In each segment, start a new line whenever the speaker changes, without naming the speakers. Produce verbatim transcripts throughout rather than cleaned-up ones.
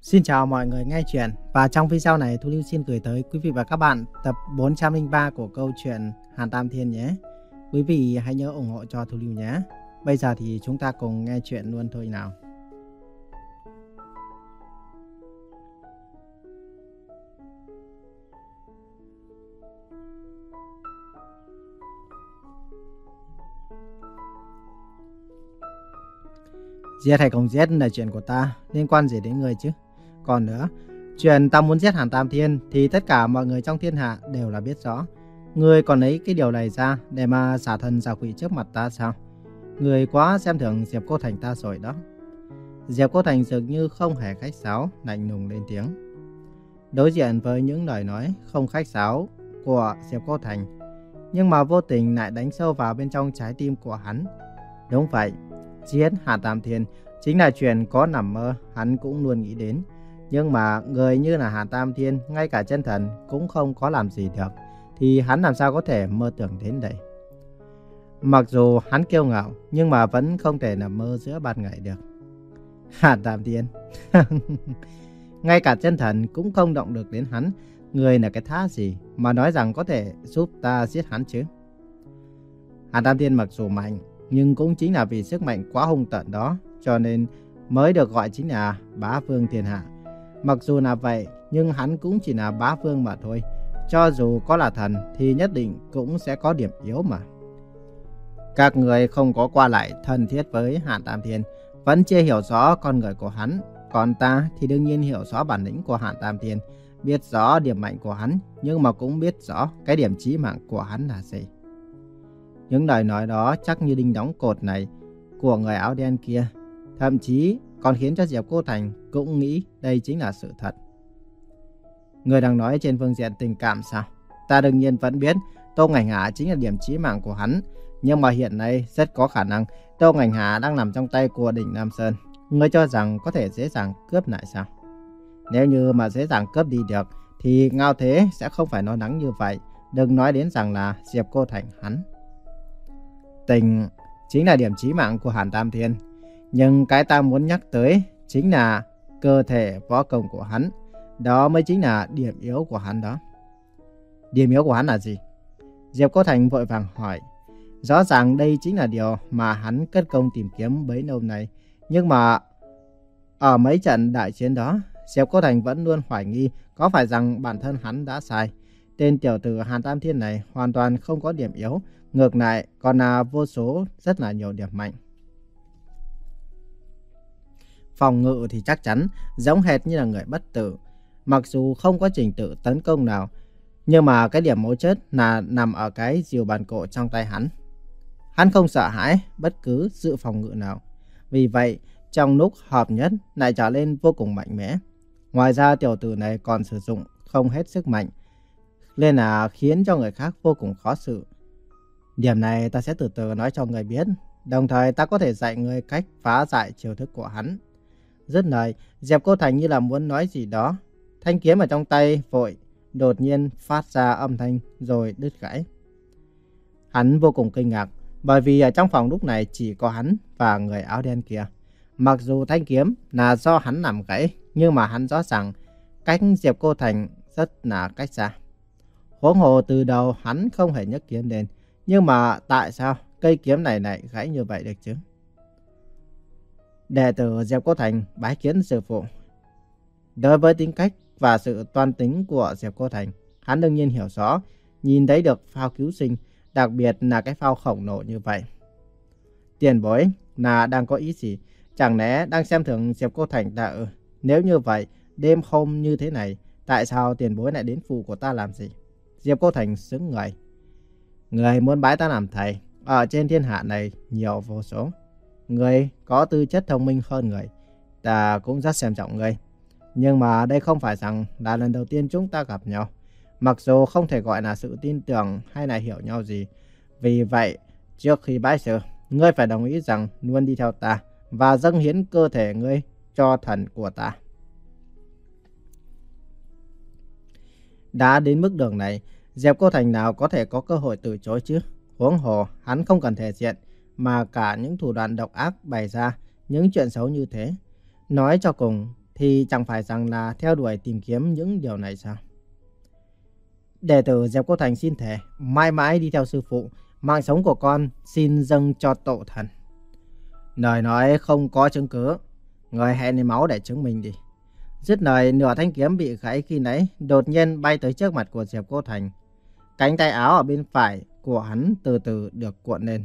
Xin chào mọi người nghe chuyện. Và trong video này Thu Lưu xin gửi tới quý vị và các bạn tập bốn trăm lẻ ba của câu chuyện Hàn Tam Thiên nhé. Quý vị hãy nhớ ủng hộ cho Thu Lưu nhé. Bây giờ thì chúng ta cùng nghe chuyện luôn thôi nào. Giết hay không giết là chuyện của ta, liên quan gì đến người chứ? Còn nữa, chuyện ta muốn giết Hàn Tam Thiên thì tất cả mọi người trong thiên hạ đều là biết rõ. Ngươi còn lấy cái điều này ra để mà xả thân xả quỷ trước mặt ta sao? Ngươi quá xem thường Diệp Cô Thành ta rồi đó. Diệp Cô Thành dường như không hề khách sáo, lạnh lùng lên tiếng. Đối diện với những lời nói không khách sáo của Diệp Cô Thành, nhưng mà vô tình lại đánh sâu vào bên trong trái tim của hắn. Đúng vậy, giết Hàn Tam Thiên chính là chuyện có nằm mơ hắn cũng luôn nghĩ đến. Nhưng mà người như là Hàn Tam Thiên, ngay cả chân thần cũng không có làm gì được, thì hắn làm sao có thể mơ tưởng đến đây. Mặc dù hắn kiêu ngạo, nhưng mà vẫn không thể nằm mơ giữa ban ngày được. Hàn Tam Thiên ngay cả chân thần cũng không động được đến hắn. Người là cái thá gì mà nói rằng có thể giúp ta giết hắn chứ? Hàn Tam Thiên mặc dù mạnh, nhưng cũng chính là vì sức mạnh quá hung tợn đó, cho nên mới được gọi chính là bá vương thiên hạ. Mặc dù là vậy, nhưng hắn cũng chỉ là bá vương mà thôi. Cho dù có là thần thì nhất định cũng sẽ có điểm yếu mà. Các người không có qua lại thân thiết với Hàn Tam Thiên, vẫn chưa hiểu rõ con người của hắn. Còn ta thì đương nhiên hiểu rõ bản lĩnh của Hàn Tam Thiên, biết rõ điểm mạnh của hắn, nhưng mà cũng biết rõ cái điểm chí mạng của hắn là gì. Những lời nói đó chắc như đinh đóng cột này của người áo đen kia, thậm chí còn khiến cho Diệp Cô Thành cũng nghĩ đây chính là sự thật. Người đang nói trên phương diện tình cảm sao? Ta đương nhiên vẫn biết Tô Ngành Hà chính là điểm chí mạng của hắn, nhưng mà hiện nay rất có khả năng Tô Ngành Hà đang nằm trong tay của Đỉnh Nam Sơn. Ngươi cho rằng có thể dễ dàng cướp lại sao? Nếu như mà dễ dàng cướp đi được thì Ngao Thế sẽ không phải nói nắng như vậy. Đừng nói đến rằng là Diệp Cô Thành hắn. Tình chính là điểm chí mạng của Hàn Tam Thiên, nhưng cái ta muốn nhắc tới chính là cơ thể võ công của hắn. Đó mới chính là điểm yếu của hắn đó. Điểm yếu của hắn là gì? Diệp Cô Thành vội vàng hỏi. Rõ ràng đây chính là điều mà hắn cất công tìm kiếm bấy lâu nay. Nhưng mà ở mấy trận đại chiến đó, Diệp Cô Thành vẫn luôn hoài nghi có phải rằng bản thân hắn đã sai. Tên tiểu tử Hàn Tam Thiên này hoàn toàn không có điểm yếu, ngược lại còn là vô số rất là nhiều điểm mạnh. Phòng ngự thì chắc chắn giống hệt như là người bất tử, mặc dù không có trình tự tấn công nào, nhưng mà cái điểm mấu chốt là nằm ở cái diều bàn cổ trong tay hắn. Hắn không sợ hãi bất cứ sự phòng ngự nào, vì vậy trong lúc hợp nhất lại trở lên vô cùng mạnh mẽ. Ngoài ra tiểu tử này còn sử dụng không hết sức mạnh, nên là khiến cho người khác vô cùng khó xử. Điểm này ta sẽ từ từ nói cho người biết, đồng thời ta có thể dạy người cách phá giải chiêu thức của hắn. Dứt lời, Diệp Cô Thành như là muốn nói gì đó. Thanh kiếm ở trong tay vội đột nhiên phát ra âm thanh rồi đứt gãy. Hắn vô cùng kinh ngạc, bởi vì ở trong phòng lúc này chỉ có hắn và người áo đen kia. Mặc dù thanh kiếm là do hắn làm gãy, nhưng mà hắn rõ ràng cách Diệp Cô Thành rất là cách xa. Huống hồ từ đầu hắn không hề nhấc kiếm lên, nhưng mà tại sao cây kiếm này lại gãy như vậy được chứ? Đệ tử Diệp Cô Thành bái kiến sư phụ. Đối với tính cách và sự toan tính của Diệp Cô Thành, hắn đương nhiên hiểu rõ, nhìn thấy được phao cứu sinh, đặc biệt là cái phao khổng lồ như vậy. Tiền bối là đang có ý gì? Chẳng lẽ đang xem thường Diệp Cô Thành ta ư? Nếu như vậy, đêm hôm như thế này, tại sao tiền bối lại đến phủ của ta làm gì? Diệp Cô Thành sững người. Người muốn bái ta làm thầy, ở trên thiên hạ này nhiều vô số. Người có tư chất thông minh hơn người, ta cũng rất xem trọng người. Nhưng mà đây không phải rằng là lần đầu tiên chúng ta gặp nhau. Mặc dù không thể gọi là sự tin tưởng hay là hiểu nhau gì. Vì vậy, trước khi bái sư, ngươi phải đồng ý rằng luôn đi theo ta và dâng hiến cơ thể ngươi cho thần của ta. Đã đến mức đường này, Diệp Cô Thành nào có thể có cơ hội từ chối chứ? Huống hồ, hắn không cần thể diện, mà cả những thủ đoạn độc ác bày ra những chuyện xấu như thế. Nói cho cùng, thì chẳng phải rằng là theo đuổi tìm kiếm những điều này sao? Đệ tử Diệp Cô Thành xin thề mãi mãi đi theo sư phụ, mạng sống của con xin dâng cho tổ thần. Lời nói không có chứng cứ, người hãy lấy máu để chứng minh đi. Dứt lời, nửa thanh kiếm bị gãy khi nãy đột nhiên bay tới trước mặt của Diệp Cô Thành. Cánh tay áo ở bên phải của hắn từ từ được cuộn lên.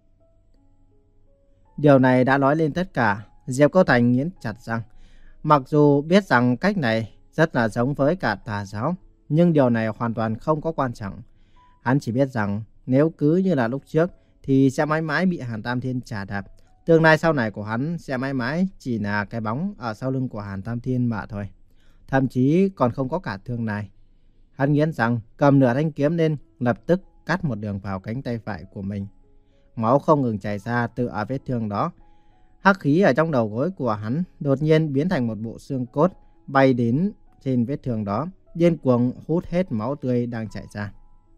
Điều này đã nói lên tất cả. Diệp Cô Thành nghiến chặt răng. Mặc dù biết rằng cách này rất là giống với cả tà giáo, nhưng điều này hoàn toàn không có quan trọng. Hắn chỉ biết rằng nếu cứ như là lúc trước thì sẽ mãi mãi bị Hàn Tam Thiên trà đạp. Tương lai sau này của hắn sẽ mãi mãi chỉ là cái bóng ở sau lưng của Hàn Tam Thiên mà thôi. Thậm chí còn không có cả thương này. Hắn nghiến rằng cầm nửa thanh kiếm lên, lập tức cắt một đường vào cánh tay phải của mình. Máu không ngừng chảy ra từ ở vết thương đó. Hắc khí ở trong đầu gối của hắn đột nhiên biến thành một bộ xương cốt bay đến trên vết thương đó, điên cuồng hút hết máu tươi đang chảy ra.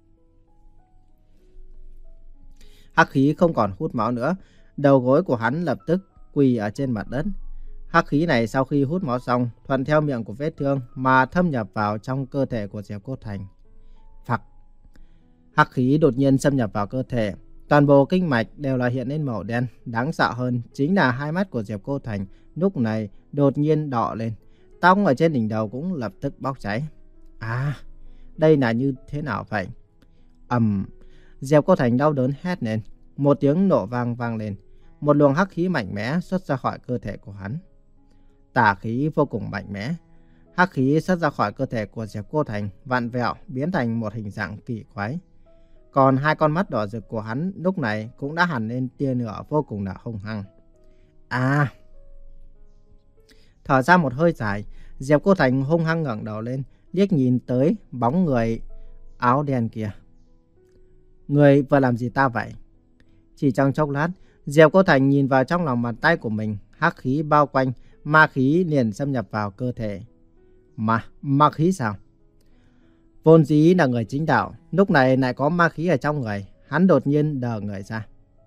Hắc khí không còn hút máu nữa, đầu gối của hắn lập tức quỳ ở trên mặt đất. Hắc khí này sau khi hút máu xong, thuận theo miệng của vết thương mà thâm nhập vào trong cơ thể của Diệp Cô Thành. Phặc. Hắc khí đột nhiên xâm nhập vào cơ thể. Toàn bộ kinh mạch đều là hiện lên màu đen. Đáng sợ hơn chính là hai mắt của Diệp Cô Thành lúc này đột nhiên đỏ lên. Tóc ở trên đỉnh đầu cũng lập tức bốc cháy. À, đây là như thế nào vậy? Ầm. Diệp Cô Thành đau đớn hét lên. Một tiếng nổ vang vang lên. Một luồng hắc khí mạnh mẽ xuất ra khỏi cơ thể của hắn. Tà khí vô cùng mạnh mẽ. Hắc khí xuất ra khỏi cơ thể của Diệp Cô Thành vặn vẹo biến thành một hình dạng kỳ quái. Còn hai con mắt đỏ rực của hắn lúc này cũng đã hằn lên tia lửa vô cùng là hung hăng. À! Thở ra một hơi dài, Diệp Cô Thành hung hăng ngẩng đầu lên, liếc nhìn tới bóng người áo đen kia. Người vừa làm gì ta vậy? Chỉ trong chốc lát, Diệp Cô Thành nhìn vào trong lòng bàn tay của mình, hắc khí bao quanh, ma khí liền xâm nhập vào cơ thể. Mà, ma khí sao? Vốn dĩ là người chính đạo, lúc này lại có ma khí ở trong người, hắn đột nhiên đờ người ra.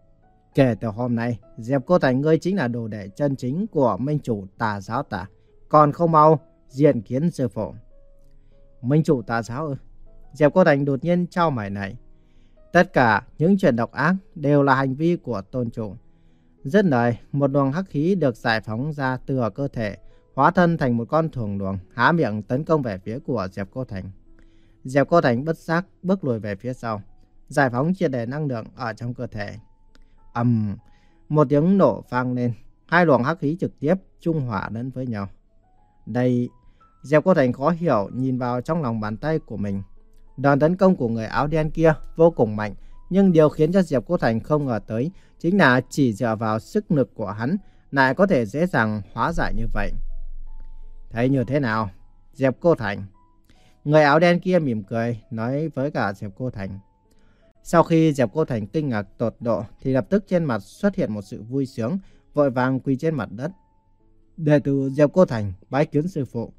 Kể từ hôm nay, Diệp Cô Thành ngươi chính là đồ đệ chân chính của minh chủ tà giáo ta, còn không mau diện kiến sư phụ. Minh chủ tà giáo ư? Diệp Cô Thành đột nhiên chau mày này. Tất cả những chuyện độc ác đều là hành vi của tôn chủ. Dứt lời, một luồng hắc khí được giải phóng ra từ ở cơ thể, hóa thân thành một con thuồng luồng, há miệng tấn công về phía của Diệp Cô Thành. Diệp Cô Thành bất giác bước lùi về phía sau, giải phóng triệt để năng lượng ở trong cơ thể. Ầm, um, một tiếng nổ vang lên, hai luồng hắc khí trực tiếp trung hòa lẫn với nhau. Đây, Diệp Cô Thành khó hiểu nhìn vào trong lòng bàn tay của mình. Đòn tấn công của người áo đen kia vô cùng mạnh, nhưng điều khiến cho Diệp Cô Thành không ngờ tới chính là chỉ dựa vào sức lực của hắn lại có thể dễ dàng hóa giải như vậy. Thấy như thế nào, Diệp Cô Thành? Người áo đen kia mỉm cười nói với cả Diệp Cô Thành. Sau khi Diệp Cô Thành kinh ngạc tột độ thì lập tức trên mặt xuất hiện một sự vui sướng, vội vàng quỳ trên mặt đất. Đệ tử Diệp Cô Thành bái kiến sư phụ.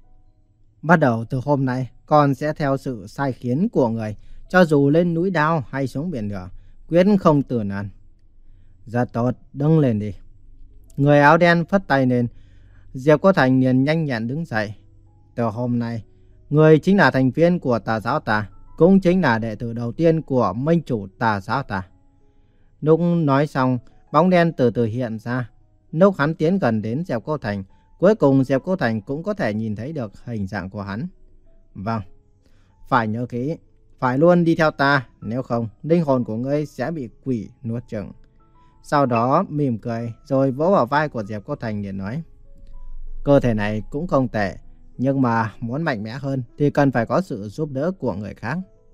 Bắt đầu từ hôm nay, con sẽ theo sự sai khiến của người, cho dù lên núi đao hay xuống biển lửa, quyết không từ nan. Rất tốt, đứng lên đi. Người áo đen phất tay lên, Diệp Cô Thành liền nhanh nhẹn đứng dậy. Từ hôm nay, người chính là thành viên của tà giáo ta, cũng chính là đệ tử đầu tiên của minh chủ tà giáo ta. Lúc nói xong, bóng đen từ từ hiện ra. Lúc hắn tiến gần đến Diệp Cô Thành, cuối cùng Diệp Cô Thành cũng có thể nhìn thấy được hình dạng của hắn. Vâng, phải nhớ kỹ, phải luôn đi theo ta, nếu không, linh hồn của ngươi sẽ bị quỷ nuốt chửng. Sau đó mỉm cười rồi vỗ vào vai của Diệp Cô Thành để nói. Cơ thể này cũng không tệ, nhưng mà muốn mạnh mẽ hơn thì cần phải có sự giúp đỡ của người khác.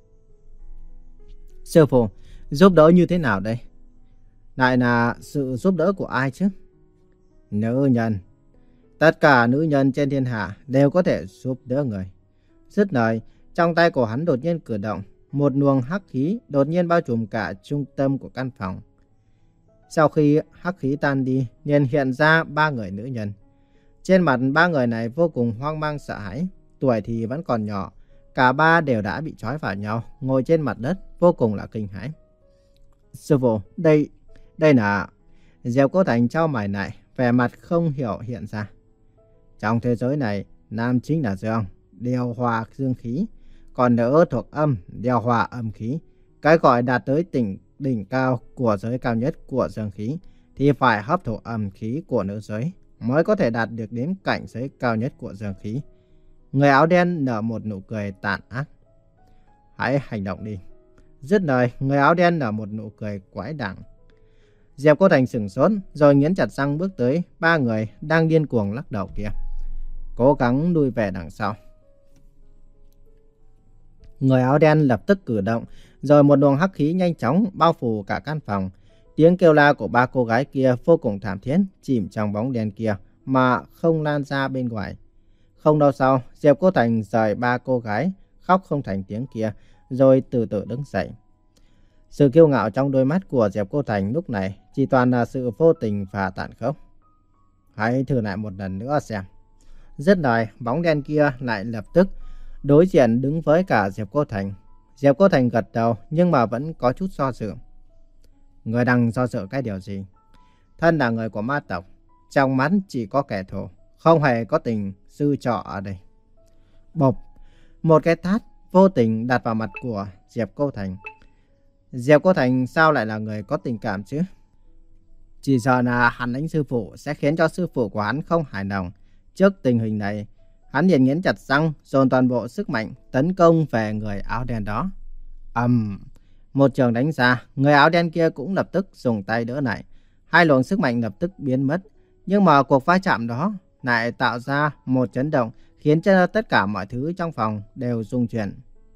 Sư phụ, giúp đỡ như thế nào đây? Lại là sự giúp đỡ của ai chứ? Nữ nhân. Tất cả nữ nhân trên thiên hạ đều có thể giúp đỡ người. Dứt lời, trong tay của hắn đột nhiên cử động, một luồng hắc khí đột nhiên bao trùm cả trung tâm của căn phòng. Sau khi hắc khí tan đi, liền hiện ra ba người nữ nhân. Trên mặt ba người này vô cùng hoang mang sợ hãi, tuổi thì vẫn còn nhỏ, cả ba đều đã bị trói vào nhau, ngồi trên mặt đất vô cùng là kinh hãi. Sư phụ, đây, đây là... Diệp Cô Thành chau mày lại, vẻ mặt không hiểu hiện ra. Trong thế giới này, nam chính là dương, điều hòa dương khí, còn nữ thuộc âm, điều hòa âm khí. Cái gọi đạt tới đỉnh đỉnh cao của giới cao nhất của dương khí thì phải hấp thụ âm khí của nữ giới mới có thể đạt được đến cảnh giới cao nhất của dương khí. Người áo đen nở một nụ cười tàn ác. Hãy hành động đi. Dứt lời, người áo đen nở một nụ cười quái đản. Diệp Cô Thành sửng sốt rồi nghiến chặt răng bước tới ba người đang điên cuồng lắc đầu kia, cố gắng lui về đằng sau. Người áo đen lập tức cử động, rồi một luồng hắc khí nhanh chóng bao phủ cả căn phòng. Tiếng kêu la của ba cô gái kia vô cùng thảm thiết, chìm trong bóng đen kia mà không lan ra bên ngoài. Không lâu sau, Diệp Cô Thành rời ba cô gái khóc không thành tiếng kia, rồi từ từ đứng dậy. Sự kiêu ngạo trong đôi mắt của Diệp Cô Thành lúc này chỉ toàn là sự vô tình và tàn khốc. Hãy thử lại một lần nữa xem. Dứt lời, bóng đen kia lại lập tức đối diện đứng với cả Diệp Cô Thành. Diệp Cô Thành gật đầu nhưng mà vẫn có chút do dự. Người đang do dự cái điều gì? Thân là người của ma tộc, trong mắt chỉ có kẻ thù, không hề có tình sư trò ở đây. Bộp, một cái tát vô tình đặt vào mặt của Diệp Cô Thành. Diệp Cô Thành sao lại là người có tình cảm chứ? Chỉ sợ là hắn đánh sư phụ sẽ khiến cho sư phụ của hắn không hài lòng. Trước tình hình này, hắn liền nghiến chặt răng, dồn toàn bộ sức mạnh tấn công về người áo đen đó. Ầm, um, một trường đánh ra, người áo đen kia cũng lập tức dùng tay đỡ lại. Hai luồng sức mạnh lập tức biến mất, nhưng mà cuộc va chạm đó lại tạo ra một chấn động khiến cho tất cả mọi thứ trong phòng đều rung chuyển.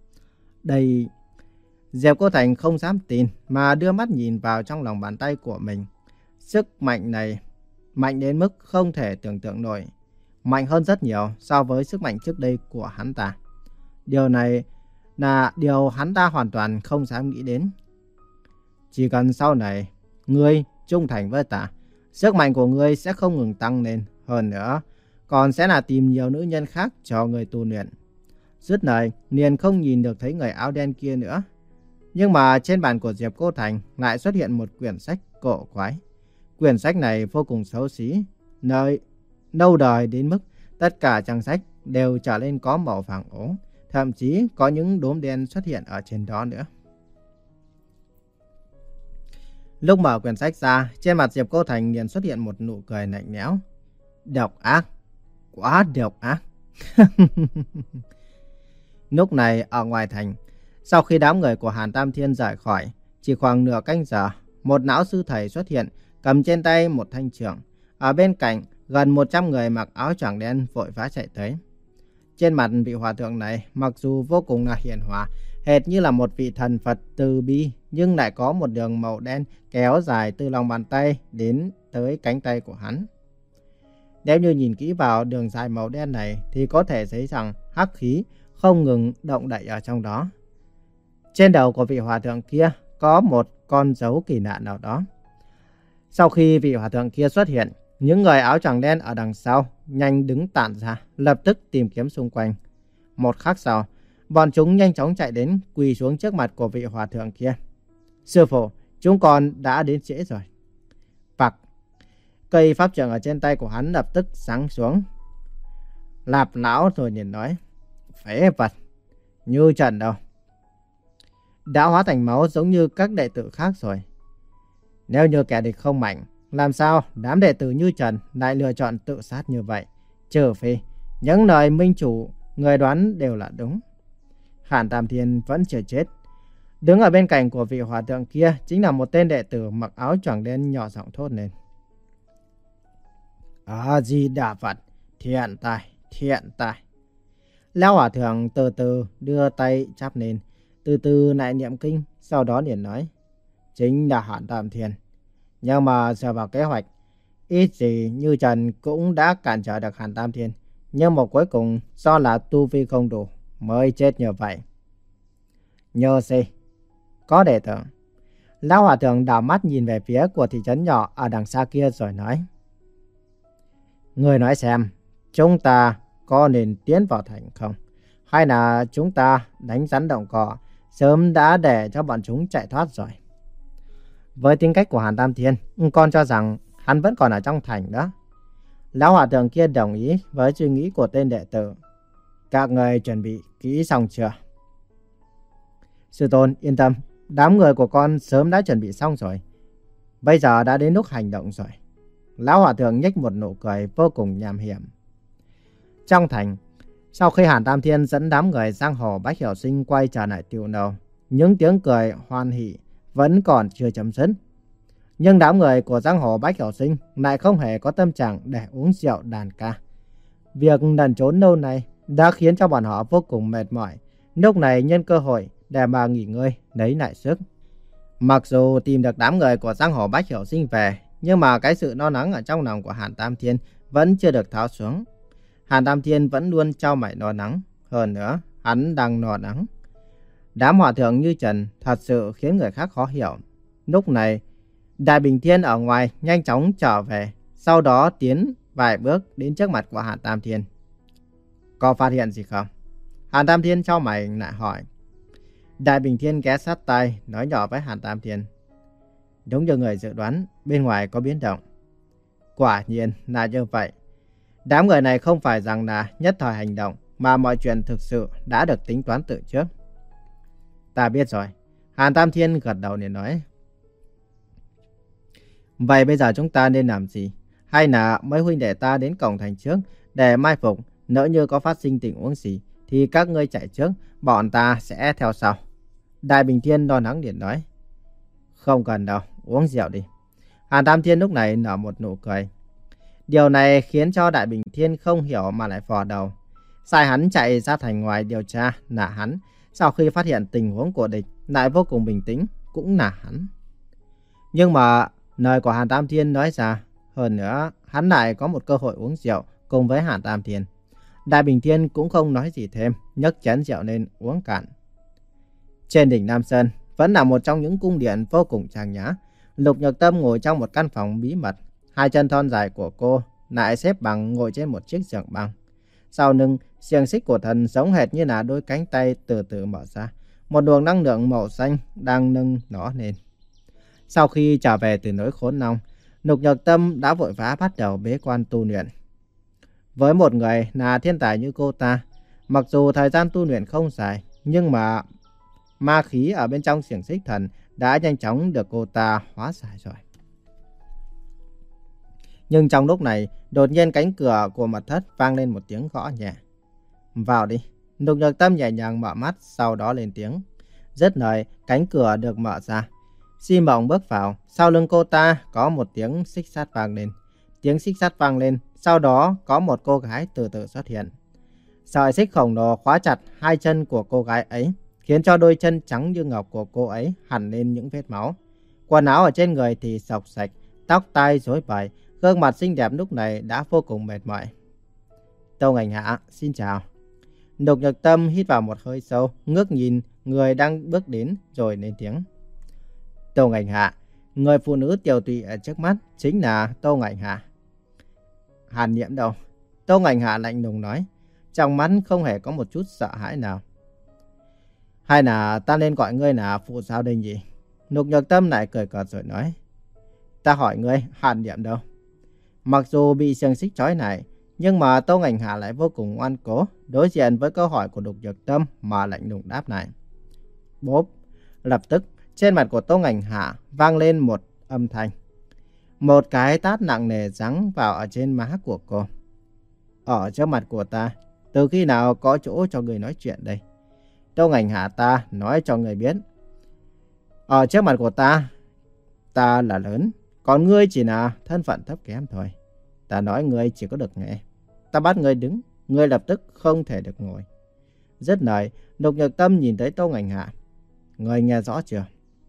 Đây, Diệp Cô Thành không dám tin mà đưa mắt nhìn vào trong lòng bàn tay của mình. Sức mạnh này mạnh đến mức không thể tưởng tượng nổi, mạnh hơn rất nhiều so với sức mạnh trước đây của hắn ta. Điều này là điều hắn ta hoàn toàn không dám nghĩ đến. Chỉ cần sau này ngươi trung thành với ta, sức mạnh của ngươi sẽ không ngừng tăng lên. Hơn nữa, còn sẽ là tìm nhiều nữ nhân khác cho ngươi tu luyện. Dứt lời, liền không nhìn được thấy người áo đen kia nữa. Nhưng mà trên bàn của Diệp Cô Thành lại xuất hiện một quyển sách cổ quái. Quyển sách này vô cùng xấu xí, nơi lâu đời đến mức tất cả trang sách đều trở lên có màu vàng ố, thậm chí có những đốm đen xuất hiện ở trên đó nữa. Lúc mở quyển sách ra, trên mặt Diệp Cô Thành liền xuất hiện một nụ cười lạnh lẽo. Độc ác, quá độc ác. Lúc này ở ngoài thành, sau khi đám người của Hàn Tam Thiên rời khỏi, chỉ khoảng nửa canh giờ, một lão sư thầy xuất hiện, cầm trên tay một thanh chưởng. Ở bên cạnh, gần một trăm người mặc áo choàng đen vội vã chạy tới. Trên mặt vị hòa thượng này, mặc dù vô cùng là hiền hòa, hệt như là một vị thần Phật từ bi, nhưng lại có một đường màu đen kéo dài từ lòng bàn tay đến tới cánh tay của hắn. Nếu như nhìn kỹ vào đường dài màu đen này thì có thể thấy rằng hắc khí không ngừng động đậy ở trong đó. Trên đầu của vị hòa thượng kia có một con dấu kỳ lạ nào đó. Sau khi vị hòa thượng kia xuất hiện, những người áo choàng đen ở đằng sau nhanh đứng tản ra, lập tức tìm kiếm xung quanh. Một khắc sau, bọn chúng nhanh chóng chạy đến quỳ xuống trước mặt của vị hòa thượng kia. Sư phụ, chúng con đã đến trễ rồi. Phạc, cây pháp trượng ở trên tay của hắn lập tức sáng xuống. Lạp lão rồi liền nói, phế vật, như Trần đâu. Đã hóa thành máu giống như các đệ tử khác rồi. Nếu như kẻ địch không mạnh, làm sao đám đệ tử như Trần lại lựa chọn tự sát như vậy? Trừ phi những lời minh chủ người đoán đều là đúng. Hàn Tam Thiên vẫn chưa chết. Đứng ở bên cạnh của vị hòa thượng kia chính là một tên đệ tử mặc áo choàng đen nhỏ giọng thốt lên. A Di Đà Phật, thiện tài, thiện tài. Lão hòa thượng từ từ đưa tay chắp lên, từ từ lại niệm kinh, sau đó liền nói, chính là Hàn Tam Thiên. Nhưng mà dựa vào kế hoạch, ít gì như Trần cũng đã cản trở được Hàn Tam Thiên. Nhưng một cuối cùng do là tu vi không đủ mới chết như vậy. Nhờ gì? Có đệ tử. Lão hòa thượng đảo mắt nhìn về phía của thị trấn nhỏ ở đằng xa kia rồi nói. Người nói xem, chúng ta có nên tiến vào thành không? Hay là chúng ta đánh rắn động cỏ, sớm đã để cho bọn chúng chạy thoát rồi? Với tính cách của Hàn Tam Thiên, con cho rằng hắn vẫn còn ở trong thành đó. Lão hòa thượng kia đồng ý với suy nghĩ của tên đệ tử. Các người chuẩn bị kỹ xong chưa? Sư tôn yên tâm, đám người của con sớm đã chuẩn bị xong rồi. Bây giờ đã đến lúc hành động rồi. Lão hòa thượng nhếch một nụ cười vô cùng nham hiểm. Trong thành, sau khi Hàn Tam Thiên dẫn đám người sang hồ Bách Hiểu Sinh quay trở lại tiểu lầu, những tiếng cười hoan hỉ vẫn còn chưa chấm dứt. Nhưng đám người của giang hồ Bách Hiểu Sinh lại không hề có tâm trạng để uống rượu đàn ca. Việc lẩn trốn lâu nay đã khiến cho bọn họ vô cùng mệt mỏi. Lúc này nhân cơ hội để mà nghỉ ngơi, lấy lại sức. Mặc dù tìm được đám người của giang hồ Bách Hiểu Sinh về, nhưng mà cái sự lo lắng ở trong lòng của Hàn Tam Thiên vẫn chưa được tháo xuống. Hàn Tam Thiên vẫn luôn trao mày lo lắng. Hơn nữa, hắn đang lo lắng. Đám hòa thượng như Trần thật sự khiến người khác khó hiểu. Lúc này, Đại Bình Thiên ở ngoài nhanh chóng trở về, sau đó tiến vài bước đến trước mặt của Hàn Tam Thiên. Có phát hiện gì không? Hàn Tam Thiên trao mày lại hỏi. Đại Bình Thiên ghé sát tai nói nhỏ với Hàn Tam Thiên. Đúng như người dự đoán, bên ngoài có biến động. Quả nhiên là như vậy. Đám người này không phải rằng là nhất thời hành động, mà mọi chuyện thực sự đã được tính toán từ trước. Ta biết rồi. Hàn Tam Thiên gật đầu để nói. Vậy bây giờ chúng ta nên làm gì? Hay là mấy huynh đệ ta đến cổng thành trước để mai phục, nếu như có phát sinh tình huống gì thì các ngươi chạy trước, bọn ta sẽ theo sau. Đại Bình Thiên lo lắng điện nói. Không cần đâu, uống rượu đi. Hàn Tam Thiên lúc này nở một nụ cười. Điều này khiến cho Đại Bình Thiên không hiểu mà lại phò đầu. Sai hắn chạy ra thành ngoài điều tra là hắn. Sau khi phát hiện tình huống của địch lại vô cùng bình tĩnh cũng là hắn. Nhưng mà lời của Hàn Tam Thiên nói ra, hơn nữa hắn lại có một cơ hội uống rượu cùng với Hàn Tam Thiên. Đại Bình Thiên cũng không nói gì thêm, nhấc chén rượu lên uống cạn. Trên đỉnh Nam Sơn vẫn là một trong những cung điện vô cùng trang nhã. Lục Nhược Tâm ngồi trong một căn phòng bí mật. Hai chân thon dài của cô lại xếp bằng ngồi trên một chiếc giường băng. Sau lưng, xiềng xích của thần giống hệt như là đôi cánh tay từ từ mở ra. Một luồng năng lượng màu xanh đang nâng nó lên. Sau khi trở về từ nỗi khốn long, Lục Nhược Tâm đã vội vã bắt đầu bế quan tu luyện. Với một người là thiên tài như cô ta, mặc dù thời gian tu luyện không dài, nhưng mà ma khí ở bên trong xiềng xích thần đã nhanh chóng được cô ta hóa giải rồi. Nhưng trong lúc này, đột nhiên cánh cửa của mật thất vang lên một tiếng gõ nhẹ. Vào đi. Lục Nhược Tâm nhẹ nhàng mở mắt, sau đó lên tiếng. Rất lời, cánh cửa được mở ra. Di Mộng bước vào, sau lưng cô ta có một tiếng xích sắt vang lên. Tiếng xích sắt vang lên, sau đó có một cô gái từ từ xuất hiện. Sợi xích khổng lồ khóa chặt hai chân của cô gái ấy, khiến cho đôi chân trắng như ngọc của cô ấy hằn lên những vết máu. Quần áo ở trên người thì xộc xạch, tóc tai rối bời, gương mặt xinh đẹp lúc này đã vô cùng mệt mỏi. Tâu Ngành Hạ, xin chào. Lục Nhược Tâm hít vào một hơi sâu, ngước nhìn người đang bước đến rồi lên tiếng. Tâu Ngành Hạ, người phụ nữ tiều tụy ở trước mắt chính là Tâu Ngành Hạ. Hàn Nhiễm đâu? Tâu Ngành Hạ lạnh lùng nói, trong mắt không hề có một chút sợ hãi nào. Hay là ta nên gọi ngươi là phụ sao đây nhỉ? Lục Nhược Tâm lại cười cợt rồi nói. Ta hỏi ngươi, Hàn Nhiễm đâu? Mặc dù bị xiềng xích trói này, nhưng mà Tâu Ngành Hạ lại vô cùng ngoan cố, đối diện với câu hỏi của Lục Nhược Tâm mà lạnh lùng đáp lại. Bốp! Lập tức, trên mặt của Tâu Ngành Hạ vang lên một âm thanh. Một cái tát nặng nề giáng vào ở trên má của cô. Ở trước mặt của ta, từ khi nào có chỗ cho người nói chuyện đây? Tâu Ngành Hạ, ta nói cho người biết. Ở trước mặt của ta, ta là lớn, còn ngươi chỉ là thân phận thấp kém thôi. Ta nói ngươi chỉ có được nghe. Ta bắt ngươi đứng, ngươi lập tức không thể được ngồi. Dứt lời, Lục Nhược Tâm nhìn thấy Tâu Ngành Hạ. Ngươi nghe rõ chưa?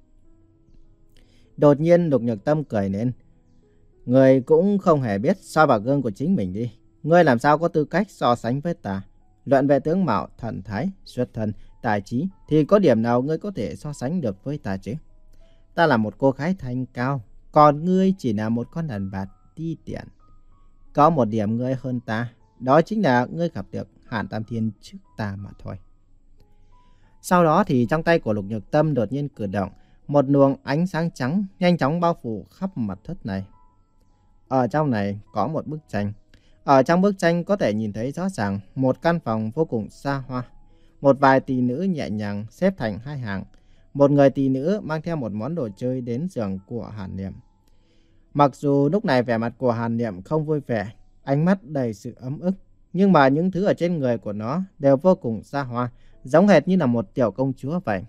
Đột nhiên Lục Nhược Tâm cười lên. Ngươi cũng không hề biết soi vào gương của chính mình đi. Ngươi làm sao có tư cách so sánh với ta? Luận về tướng mạo, thần thái, xuất thân, tài trí thì có điểm nào ngươi có thể so sánh được với ta chứ? Ta là một cô gái thanh cao, còn ngươi chỉ là một con đàn bà ti tiện. Có một điểm ngươi hơn ta, đó chính là ngươi gặp được Hàn Tam Thiên trước ta mà thôi. Sau đó thì trong tay của Lục Nhược Tâm đột nhiên cử động, một luồng ánh sáng trắng nhanh chóng bao phủ khắp mặt thất này. Ở trong này có một bức tranh. Ở trong bức tranh có thể nhìn thấy rõ ràng một căn phòng vô cùng xa hoa. Một vài tỷ nữ nhẹ nhàng xếp thành hai hàng. Một người tỷ nữ mang theo một món đồ chơi đến giường của Hàn Niệm. Mặc dù lúc này vẻ mặt của Hàn Niệm không vui vẻ, ánh mắt đầy sự ấm ức, nhưng mà những thứ ở trên người của nó đều vô cùng xa hoa, giống hệt như là một tiểu công chúa vậy.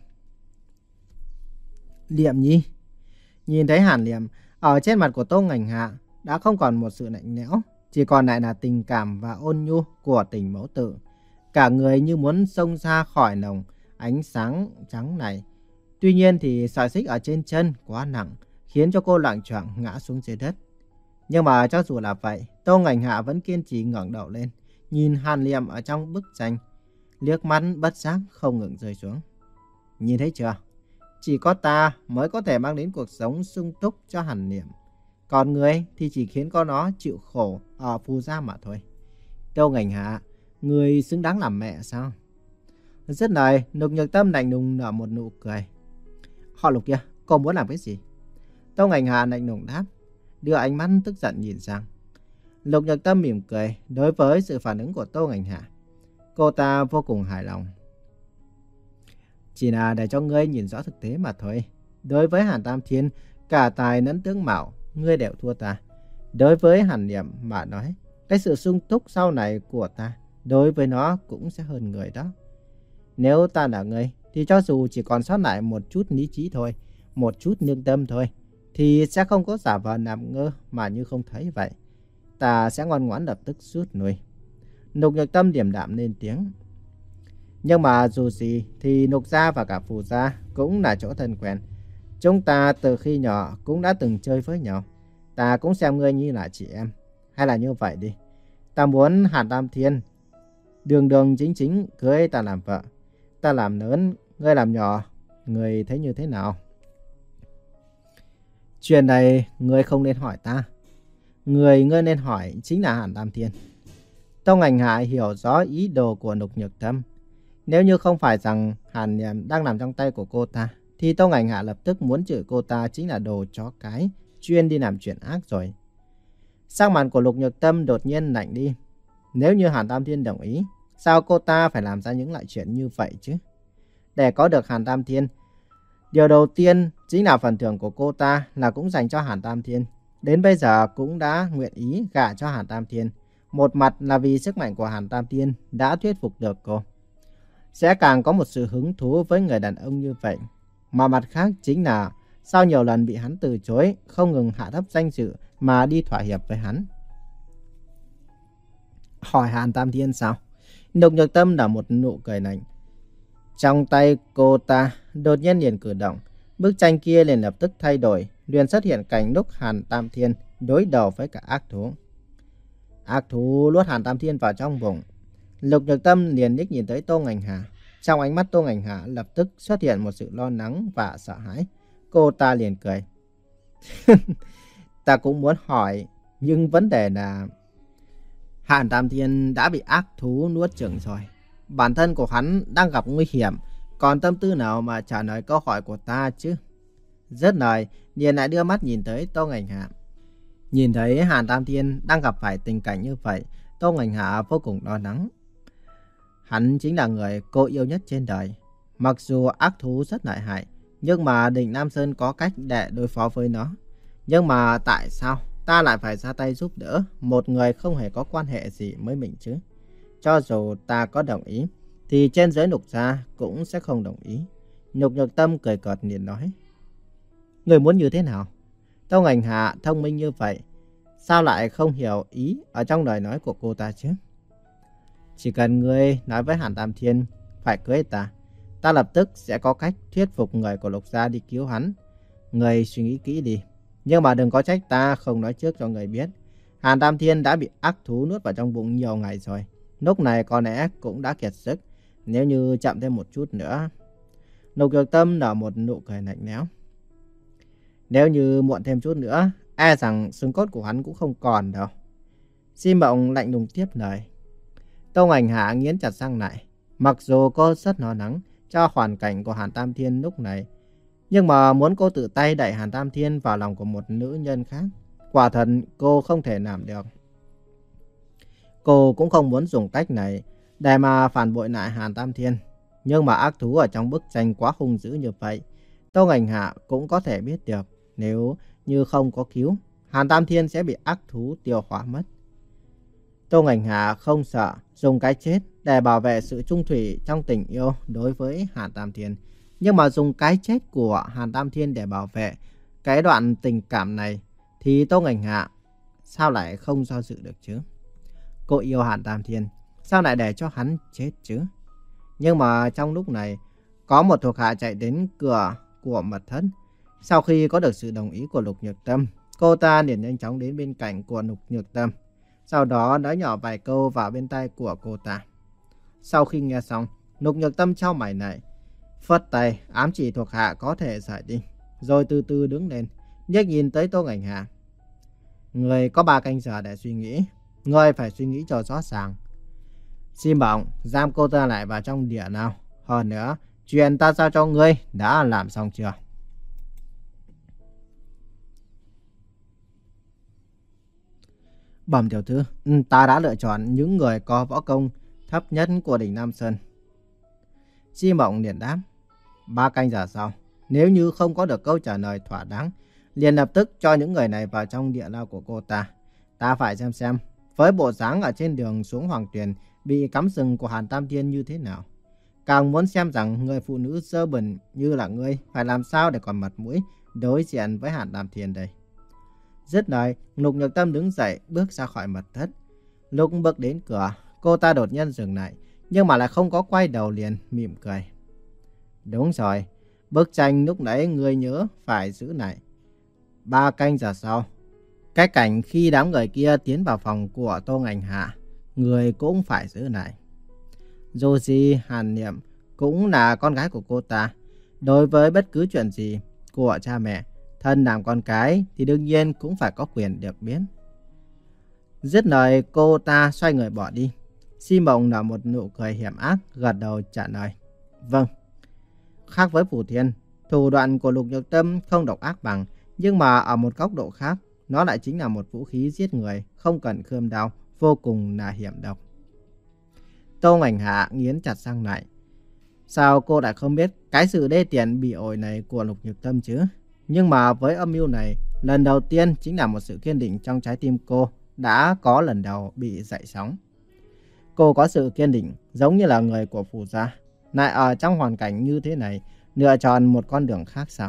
Niệm nhi. Nhìn thấy Hàn Niệm, ở trên mặt của Tô Ngành Hạ đã không còn một sự lạnh lẽo, chỉ còn lại là tình cảm và ôn nhu của tình mẫu tử. Cả người như muốn xông ra khỏi lồng ánh sáng trắng này. Tuy nhiên thì sợi xích ở trên chân quá nặng, khiến cho cô loạng choạng ngã xuống dưới đất. Nhưng mà cho dù là vậy, Tô Ngành Hạ vẫn kiên trì ngẩng đầu lên, nhìn Hàn Niệm ở trong bức tranh, liếc mắt bất giác không ngừng rơi xuống. Nhìn thấy chưa? Chỉ có ta mới có thể mang đến cuộc sống sung túc cho Hàn Niệm. Còn người thì chỉ khiến con nó chịu khổ ở phù gia mà thôi. Tô Ngành Hạ, người xứng đáng làm mẹ sao? Dứt lời, Lục Nhược Tâm lạnh lùng nở một nụ cười. Họ Lục kia, cô muốn làm cái gì? Tô Ngành Hạ lạnh lùng đáp, đưa ánh mắt tức giận nhìn sang. Lục Nhược Tâm mỉm cười đối với sự phản ứng của Tô Ngành Hạ. Cô ta vô cùng hài lòng. Chỉ là để cho ngươi nhìn rõ thực tế mà thôi. Đối với Hàn Tam Thiên, cả tài lẫn tướng mạo, ngươi đều thua ta. Đối với Hàn Niệm mà nói, cái sự sung túc sau này của ta, đối với nó cũng sẽ hơn người đó. Nếu ta là ngươi, thì cho dù chỉ còn sót lại một chút lý trí thôi, một chút lương tâm thôi, thì sẽ không có giả vờ làm ngơ mà như không thấy vậy. Ta sẽ ngoan ngoãn lập tức rút lui. Lục Nhược Tâm điềm đạm lên tiếng. Nhưng mà dù gì thì Lục gia và cả Phù gia cũng là chỗ thân quen. Chúng ta từ khi nhỏ cũng đã từng chơi với nhau. Ta cũng xem ngươi như là chị em. Hay là như vậy đi. Ta muốn Hàn Tam Thiên đường đường chính chính cưới ta làm vợ. Ta làm lớn, ngươi làm nhỏ. Ngươi thấy như thế nào? Chuyện này ngươi không nên hỏi ta. Người ngươi nên hỏi chính là Hàn Tam Thiên. Tô Ngành Hạ hiểu rõ ý đồ của Lục Nhược Tâm. Nếu như không phải rằng Hàn Niệm đang nằm trong tay của cô ta, thì Tô Ngành Hạ lập tức muốn chửi cô ta chính là đồ chó cái, chuyên đi làm chuyện ác rồi. Sắc mặt của Lục Nhược Tâm đột nhiên lạnh đi. Nếu như Hàn Tam Thiên đồng ý, sao cô ta phải làm ra những loại chuyện như vậy chứ? Để có được Hàn Tam Thiên, điều đầu tiên chính là phần thưởng của cô ta là cũng dành cho Hàn Tam Thiên. Đến bây giờ cũng đã nguyện ý gả cho Hàn Tam Thiên. Một mặt là vì sức mạnh của Hàn Tam Thiên đã thuyết phục được cô. Sẽ càng có một sự hứng thú với người đàn ông như vậy. Mà mặt khác chính là sau nhiều lần bị hắn từ chối, không ngừng hạ thấp danh dự mà đi thỏa hiệp với hắn. Hỏi Hàn Tam Thiên sao? Lục Nhược Tâm là một nụ cười lạnh. Trong tay cô ta đột nhiên liền cử động. Bức tranh kia liền lập tức thay đổi, liền xuất hiện cảnh lúc Hàn Tam Thiên đối đầu với cả ác thú. Ác thú nuốt Hàn Tam Thiên vào trong bụng. Lục Nhược Tâm liền liếc nhìn tới Tô Ngành Hạ. Trong ánh mắt Tô Ngành Hạ lập tức xuất hiện một sự lo lắng và sợ hãi. Cô ta liền cười. Ta cũng muốn hỏi, nhưng vấn đề là Hàn Tam Thiên đã bị ác thú nuốt chửng rồi. Bản thân của hắn đang gặp nguy hiểm, còn tâm tư nào mà trả lời câu hỏi của ta chứ? Dứt lời, liền lại đưa mắt nhìn tới Tô Ngành Hạ. Nhìn thấy Hàn Tam Thiên đang gặp phải tình cảnh như vậy, Tô Ngành Hạ vô cùng lo lắng. Hắn chính là người cô yêu nhất trên đời. Mặc dù ác thú rất lợi hại, nhưng mà Định Nam Sơn có cách để đối phó với nó. Nhưng mà tại sao ta lại phải ra tay giúp đỡ một người không hề có quan hệ gì với mình chứ? Cho dù ta có đồng ý, thì trên giới Lục gia cũng sẽ không đồng ý. Lục Nhược Tâm cười cợt liền nói. Người muốn như thế nào? Tô Ngành Hạ thông minh như vậy, sao lại không hiểu ý ở trong lời nói của cô ta chứ? Chỉ cần ngươi nói với Hàn Tam Thiên phải cưới ta, ta lập tức sẽ có cách thuyết phục người của Lục gia đi cứu hắn. Ngươi suy nghĩ kỹ đi, nhưng mà đừng có trách ta không nói trước cho người biết. Hàn Tam Thiên đã bị ác thú nuốt vào trong bụng nhiều ngày rồi. Lúc này có lẽ cũng đã kiệt sức. Nếu như chậm thêm một chút nữa. Lục Nhược Tâm nở một nụ cười lạnh lẽo. Nếu như muộn thêm chút nữa, e rằng xương cốt của hắn cũng không còn đâu. Di Mộng lạnh lùng tiếp lời. Tô Ngành Hạ nghiến chặt răng lại. Mặc dù cô rất lo lắng cho hoàn cảnh của Hàn Tam Thiên lúc này, nhưng mà muốn cô tự tay đẩy Hàn Tam Thiên vào lòng của một nữ nhân khác, quả thật cô không thể làm được. Cô cũng không muốn dùng cách này để mà phản bội lại Hàn Tam Thiên. Nhưng mà ác thú ở trong bức tranh quá hung dữ như vậy, Tô Ngành Hạ cũng có thể biết được nếu như không có cứu, Hàn Tam Thiên sẽ bị ác thú tiêu hóa mất. Tô Ngành Hạ không sợ dùng cái chết để bảo vệ sự trung thủy trong tình yêu đối với Hàn Tam Thiên. Nhưng mà dùng cái chết của Hàn Tam Thiên để bảo vệ cái đoạn tình cảm này thì Tô Ngành Hạ sao lại không do dự được chứ? Cô yêu Hàn Tam Thiên, sao lại để cho hắn chết chứ? Nhưng mà trong lúc này, có một thuộc hạ chạy đến cửa của mật thất. Sau khi có được sự đồng ý của Lục Nhược Tâm, cô ta liền nhanh chóng đến bên cạnh của Lục Nhược Tâm. Sau đó nói nhỏ vài câu vào bên tai của cô ta. Sau khi nghe xong, Lục Nhược Tâm chau mày lại, phất tay ám chỉ thuộc hạ có thể rời đi, rồi từ từ đứng lên, liếc nhìn tới Tô Ngành Hạ. Người có ba canh giờ để suy nghĩ, người phải suy nghĩ cho rõ ràng. Xin bỏng, giam cô ta lại vào trong địa nào. Hơn nữa, chuyện ta giao cho ngươi đã làm xong chưa? Bẩm tiểu thư, ta đã lựa chọn những người có võ công thấp nhất của đỉnh Nam Sơn. Chi Mộng liền đáp. Ba canh giờ sau, nếu như không có được câu trả lời thỏa đáng, liền lập tức cho những người này vào trong địa lao của cô ta. Ta phải xem xem, với bộ dáng ở trên đường xuống Hoàng Tuyền bị cắm sừng của Hàn Tam Thiên như thế nào. Càng muốn xem rằng người phụ nữ dơ bẩn như là ngươi phải làm sao để còn mặt mũi đối diện với Hàn Tam Thiên đây. Dứt lời, Lục Nhược Tâm đứng dậy bước ra khỏi mật thất. Lúc bước đến cửa, cô ta đột nhiên dừng lại, nhưng mà lại không có quay đầu, liền mỉm cười. Đúng rồi, bức tranh lúc nãy ngươi nhớ phải giữ lại. Ba canh giờ sau, cái cảnh khi đám người kia tiến vào phòng của Tô Ngành Hạ, người cũng phải giữ lại. Dù gì Hàn Niệm cũng là con gái của cô ta. Đối với bất cứ chuyện gì của cha mẹ, thân làm con cái thì đương nhiên cũng phải có quyền được biết. Dứt lời, cô ta xoay người bỏ đi. Si Mộng nở một nụ cười hiểm ác, gật đầu trả lời. Vâng. Khác với Phù Thiên, thủ đoạn của Lục Nhược Tâm không độc ác bằng, nhưng mà ở một góc độ khác, nó lại chính là một vũ khí giết người, không cần khươm đao, vô cùng là hiểm độc. Tô Ngành Hạ nghiến chặt răng lại. Sao cô lại không biết cái sự đê tiện bị ổi này của Lục Nhược Tâm chứ? Nhưng mà với âm mưu này, lần đầu tiên chính là một sự kiên định trong trái tim cô đã có lần đầu bị dậy sóng. Cô có sự kiên định giống như là người của Phù gia, lại ở trong hoàn cảnh như thế này lựa chọn một con đường khác sao?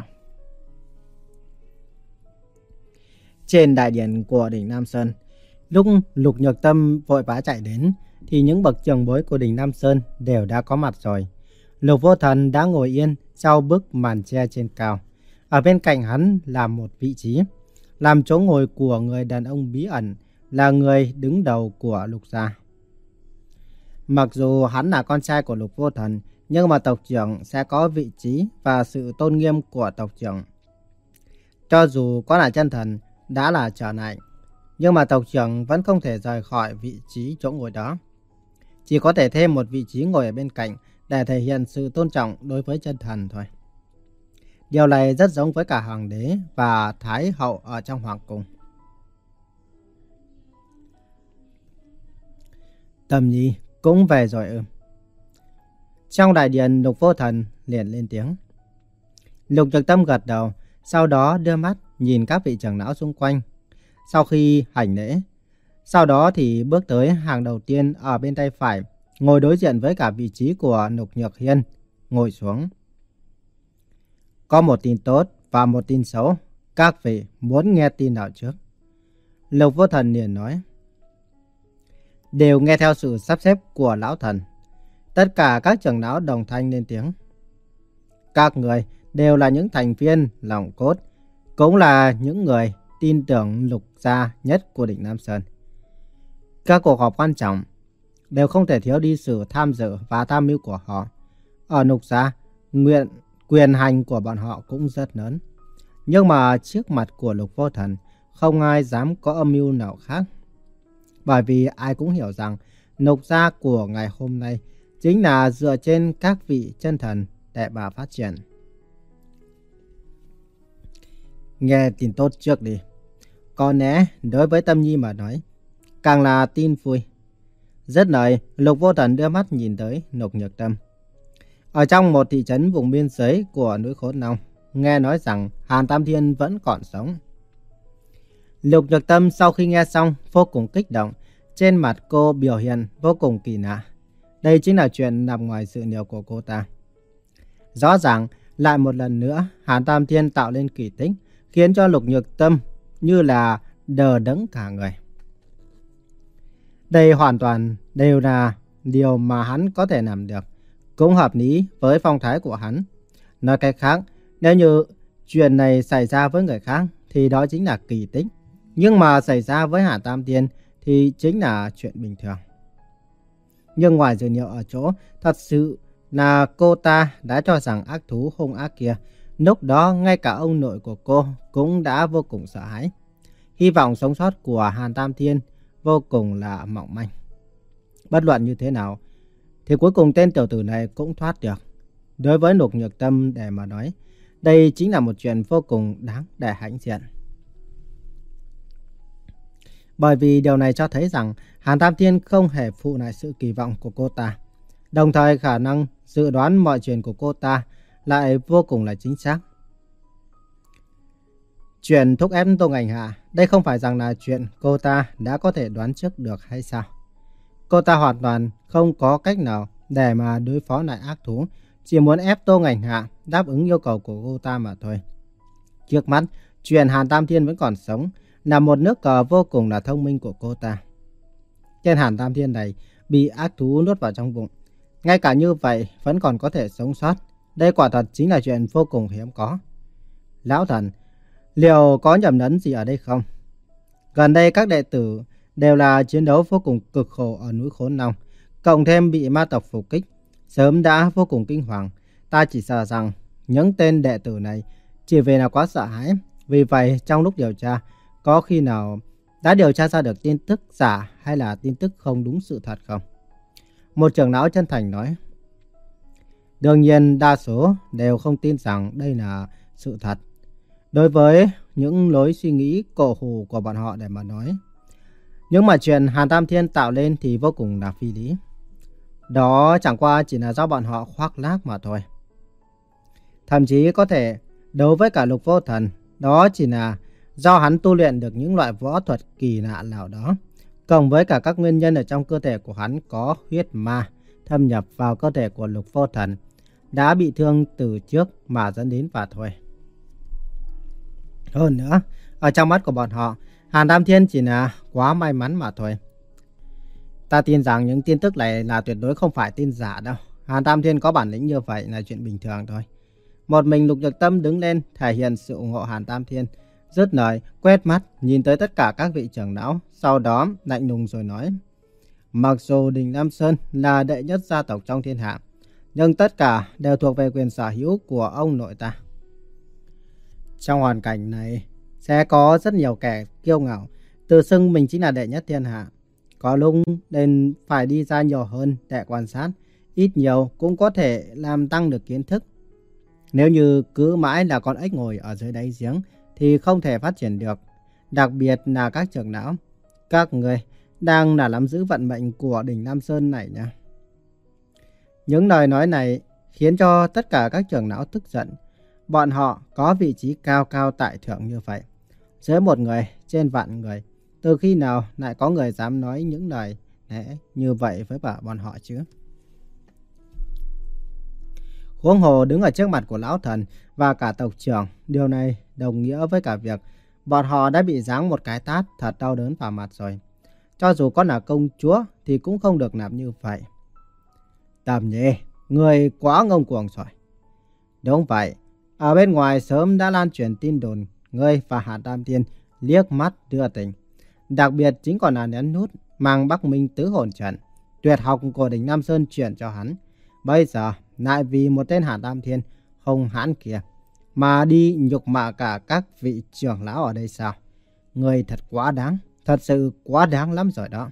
Trên đại điện của đỉnh Nam Sơn, lúc Lục Nhược Tâm vội vã chạy đến thì những bậc trưởng bối của đỉnh Nam Sơn đều đã có mặt rồi. Lục Vô Thần đã ngồi yên sau bức màn che trên cao. Ở bên cạnh hắn là một vị trí, làm chỗ ngồi của người đàn ông bí ẩn, là người đứng đầu của Lục gia. Mặc dù hắn là con trai của Lục Vô Thần, nhưng mà tộc trưởng sẽ có vị trí và sự tôn nghiêm của tộc trưởng. Cho dù có là chân thần đã là trở lại, nhưng mà tộc trưởng vẫn không thể rời khỏi vị trí chỗ ngồi đó. Chỉ có thể thêm một vị trí ngồi ở bên cạnh để thể hiện sự tôn trọng đối với chân thần thôi. Điều này rất giống với cả hoàng đế và thái hậu ở trong hoàng cung. Tâm Nhi cũng về rồi ư? Trong đại điện, Lục Vô Thần liền lên tiếng. Lục Nhược Tâm gật đầu, sau đó đưa mắt nhìn các vị trưởng lão xung quanh. Sau khi hành lễ, sau đó thì bước tới hàng đầu tiên ở bên tay phải, ngồi đối diện với cả vị trí của Lục Nhược Hiên, ngồi xuống. Có một tin tốt và một tin xấu, các vị muốn nghe tin nào trước? Lục Vô Thần liền nói. Đều nghe theo sự sắp xếp của lão thần. Tất cả các trưởng lão đồng thanh lên tiếng. Các người đều là những thành viên lòng cốt, cũng là những người tin tưởng Lục gia nhất của đỉnh Nam Sơn. Các cuộc họp quan trọng đều không thể thiếu đi sự tham dự và tham mưu của họ. Ở Lục gia, nguyện quyền hành của bọn họ cũng rất lớn. Nhưng mà trước mặt của Lục Vô Thần, không ai dám có âm mưu nào khác. Bởi vì ai cũng hiểu rằng Lục gia của ngày hôm nay chính là dựa trên các vị chân thần để mà phát triển. Nghe tin tốt trước đi. Có lẽ đối với Tâm Nhi mà nói, càng là tin vui. Rất lời, Lục Vô Thần đưa mắt nhìn tới Lục Nhược Tâm. Ở trong một thị trấn vùng biên giới của núi Khốn Long, nghe nói rằng Hàn Tam Thiên vẫn còn sống. Lục Nhược Tâm sau khi nghe xong vô cùng kích động, trên mặt cô biểu hiện vô cùng kỳ lạ. Đây chính là chuyện nằm ngoài dự liệu của cô ta. Rõ ràng, lại một lần nữa, Hàn Tam Thiên tạo lên kỳ tích, khiến cho Lục Nhược Tâm như là đờ đẫn cả người. Đây hoàn toàn đều là điều mà hắn có thể làm được, cũng hợp lý với phong thái của hắn. Nói cách khác, nếu như chuyện này xảy ra với người khác thì đó chính là kỳ tích. Nhưng mà xảy ra với Hàn Tam Thiên thì chính là chuyện bình thường. Nhưng ngoài dự liệu ở chỗ, thật sự là cô ta đã cho rằng ác thú hung ác kia, lúc đó ngay cả ông nội của cô cũng đã vô cùng sợ hãi. Hy vọng sống sót của Hàn Tam Thiên vô cùng là mỏng manh. Bất luận như thế nào, thì cuối cùng tên tiểu tử này cũng thoát được. Đối với Lục Nhược Tâm để mà nói, đây chính là một chuyện vô cùng đáng để hãnh diện. Bởi vì điều này cho thấy rằng Hàn Tam Thiên không hề phụ lại sự kỳ vọng của cô ta. Đồng thời khả năng dự đoán mọi chuyện của cô ta lại vô cùng là chính xác. Chuyện thúc ép Tô Ngành Hạ, đây không phải rằng là chuyện cô ta đã có thể đoán trước được hay sao? Cô ta hoàn toàn không có cách nào để mà đối phó lại ác thú, chỉ muốn ép Tô Ngành Hạ đáp ứng yêu cầu của cô ta mà thôi. Trước mắt, chuyện Hàn Tam Thiên vẫn còn sống là một nước cờ vô cùng là thông minh của cô ta. Tên Hàn Tam Thiên này bị ác thú nuốt vào trong bụng, ngay cả như vậy vẫn còn có thể sống sót. Đây quả thật chính là chuyện vô cùng hiếm có. Lão thần, liệu có nhầm lẫn gì ở đây không? Gần đây các đệ tử đều là chiến đấu vô cùng cực khổ ở núi Khốn Long, cộng thêm bị ma tộc phục kích, sớm đã vô cùng kinh hoàng. Ta chỉ sợ rằng những tên đệ tử này chỉ vì là quá sợ hãi. Vì vậy trong lúc điều tra, có khi nào đã điều tra ra được tin tức giả hay là tin tức không đúng sự thật không? Một trưởng lão chân thành nói. Đương nhiên đa số đều không tin rằng đây là sự thật. Đối với những lối suy nghĩ cổ hủ của bọn họ để mà nói, nhưng mà chuyện Hàn Tam Thiên tạo lên thì vô cùng là phi lý. Đó chẳng qua chỉ là do bọn họ khoác lác mà thôi. Thậm chí có thể đối với cả Lục Vô Thần, đó chỉ là do hắn tu luyện được những loại võ thuật kỳ lạ nào đó, cộng với cả các nguyên nhân ở trong cơ thể của hắn có huyết ma thâm nhập vào cơ thể của Lục Vô Thần, đã bị thương từ trước mà dẫn đến và thôi. Hơn nữa, ở trong mắt của bọn họ, Hàn Tam Thiên chỉ là quá may mắn mà thôi. Ta tin rằng những tin tức này là tuyệt đối không phải tin giả đâu. Hàn Tam Thiên có bản lĩnh như vậy là chuyện bình thường thôi. Một mình Lục Nhược Tâm đứng lên thể hiện sự ủng hộ Hàn Tam Thiên. Dứt lời, quét mắt nhìn tới tất cả các vị trưởng lão, sau đó lạnh lùng rồi nói: mặc dù Đình Nam Sơn là đệ nhất gia tộc trong thiên hạ, nhưng tất cả đều thuộc về quyền sở hữu của ông nội ta. Trong hoàn cảnh này, sẽ có rất nhiều kẻ kiêu ngạo, tự xưng mình chính là đệ nhất thiên hạ. Có lúc nên phải đi ra nhiều hơn để quan sát, ít nhiều cũng có thể làm tăng được kiến thức. Nếu như cứ mãi là con ếch ngồi ở dưới đáy giếng thì không thể phát triển được. Đặc biệt là các trưởng lão, các người đang là nắm giữ vận mệnh của đỉnh Nam Sơn này nha. Những lời nói này khiến cho tất cả các trưởng lão tức giận. Bọn họ có vị trí cao cao tại thượng như vậy, dưới một người trên vạn người. Từ khi nào lại có người dám nói những lời như vậy với bọn họ chứ? Huống hồ đứng ở trước mặt của lão thần và cả tộc trưởng, điều này đồng nghĩa với cả việc bọn họ đã bị giáng một cái tát thật đau đớn vào mặt rồi. Cho dù có là công chúa thì cũng không được làm như vậy. Tầm nhỉ, người quá ngông cuồng rồi. Đúng vậy, ở bên ngoài sớm đã lan truyền tin đồn ngươi và Hàn Tam Thiên liếc mắt đưa tình. Đặc biệt chính còn là nén nút mang Bắc Minh tứ hồn trận, tuyệt học của đỉnh Nam Sơn chuyển cho hắn. Bây giờ lại vì một tên Hàn Tam Thiên hung hãn kia mà đi nhục mạ cả các vị trưởng lão ở đây sao? Người thật quá đáng, thật sự quá đáng lắm rồi đó.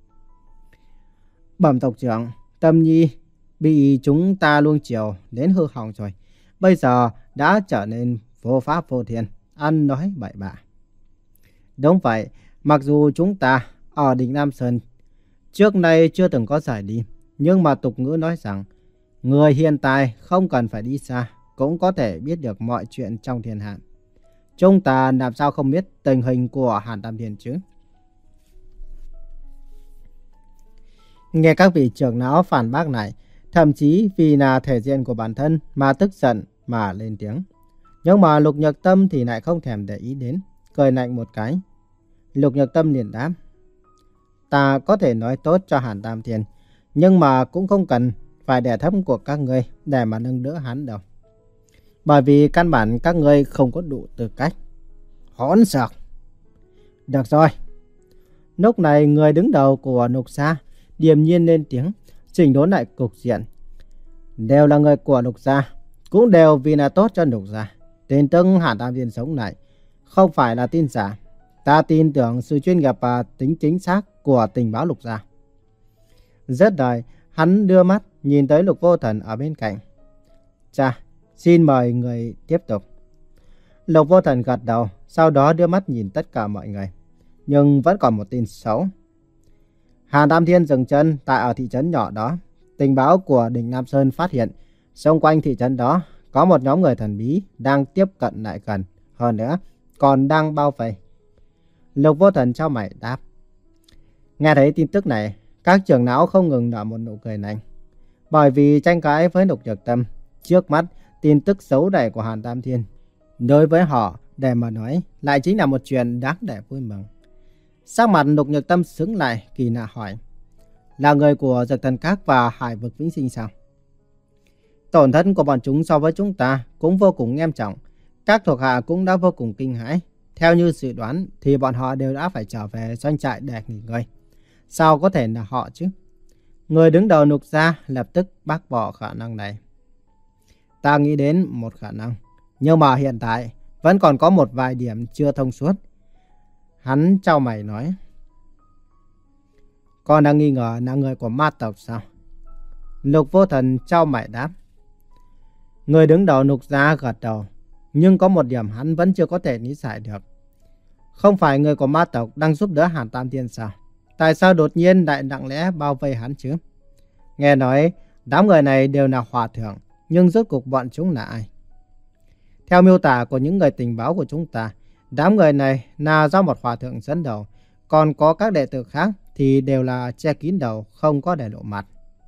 Bẩm tộc trưởng, Tâm Nhi bị chúng ta luông chiều đến hư hỏng rồi. Bây giờ đã trở nên vô pháp vô thiên, ăn nói bậy bạ. Đúng vậy, mặc dù chúng ta ở đỉnh Nam Sơn Trước nay chưa từng có giải đi, nhưng mà tục ngữ nói rằng người hiện tại không cần phải đi xa cũng có thể biết được mọi chuyện trong thiên hạ. Chúng ta làm sao không biết tình hình của Hàn Tam Thiên chứ? Nghe các vị trưởng lão phản bác này, thậm chí vì là thể diện của bản thân mà tức giận mà lên tiếng. Nhưng mà Lục Nhược Tâm thì lại không thèm để ý đến, cười lạnh một cái. Lục Nhược Tâm liền đáp: ta có thể nói tốt cho Hàn Tam Thiên, nhưng mà cũng không cần phải đè thấp của các ngươi để mà nâng đỡ hắn đâu. Bởi vì căn bản các ngươi không có đủ tư cách. Hỗn xược! Được rồi. Lúc này người đứng đầu của Lục gia điềm nhiên lên tiếng, chỉnh đốn lại cục diện. Đều là người của Lục gia, cũng đều vì là tốt cho Lục gia. Tin tức Hàn Tam Thiên sống này không phải là tin giả. Ta tin tưởng sự chuyên nghiệp và tính chính xác của tình báo Lục gia. Rất đời, hắn đưa mắt nhìn tới Lục Vô Thần ở bên cạnh. Cha, xin mời người tiếp tục. Lục Vô Thần gật đầu, sau đó đưa mắt nhìn tất cả mọi người. Nhưng vẫn còn một tin xấu. Hàn Tam Thiên dừng chân tại ở thị trấn nhỏ đó. Tình báo của Đỉnh Nam Sơn phát hiện xung quanh thị trấn đó có một nhóm người thần bí đang tiếp cận lại gần. Hơn nữa, còn đang bao vây. Lục Vô Thần chau mày đáp. Nghe thấy tin tức này, các trưởng lão không ngừng nở một nụ cười lạnh. Bởi vì tranh cãi với Lục Nhược Tâm, trước mắt tin tức xấu này của Hàn Tam Thiên đối với họ để mà nói lại chính là một chuyện đáng để vui mừng. Sắc mặt Lục Nhược Tâm sững lại, kỳ lạ hỏi: là người của Dược Thần Các và Hải Vực Vĩnh Sinh sao? Tổn thất của bọn chúng so với chúng ta cũng vô cùng nghiêm trọng. Các thuộc hạ cũng đã vô cùng kinh hãi. Theo như dự đoán thì bọn họ đều đã phải trở về doanh trại để nghỉ ngơi. Sao có thể là họ chứ? Người đứng đầu Lục gia lập tức bác bỏ khả năng này. Ta nghĩ đến một khả năng, nhưng mà hiện tại vẫn còn có một vài điểm chưa thông suốt. Hắn chau mày nói: con đang nghi ngờ là người của ma tộc sao? Lục Vô Thần chau mày đáp. Người đứng đầu Lục gia gật đầu, nhưng có một điểm hắn vẫn chưa có thể lý giải được. Không phải người của ma tộc đang giúp đỡ Hàn Tam Thiên sao? Tại sao đột nhiên lại lặng lẽ bao vây hắn chứ? Nghe nói đám người này đều là hòa thượng, nhưng rốt cuộc bọn chúng là ai? Theo miêu tả của những người tình báo của chúng ta, đám người này là do một hòa thượng dẫn đầu, còn có các đệ tử khác thì đều là che kín đầu, không có để lộ mặt.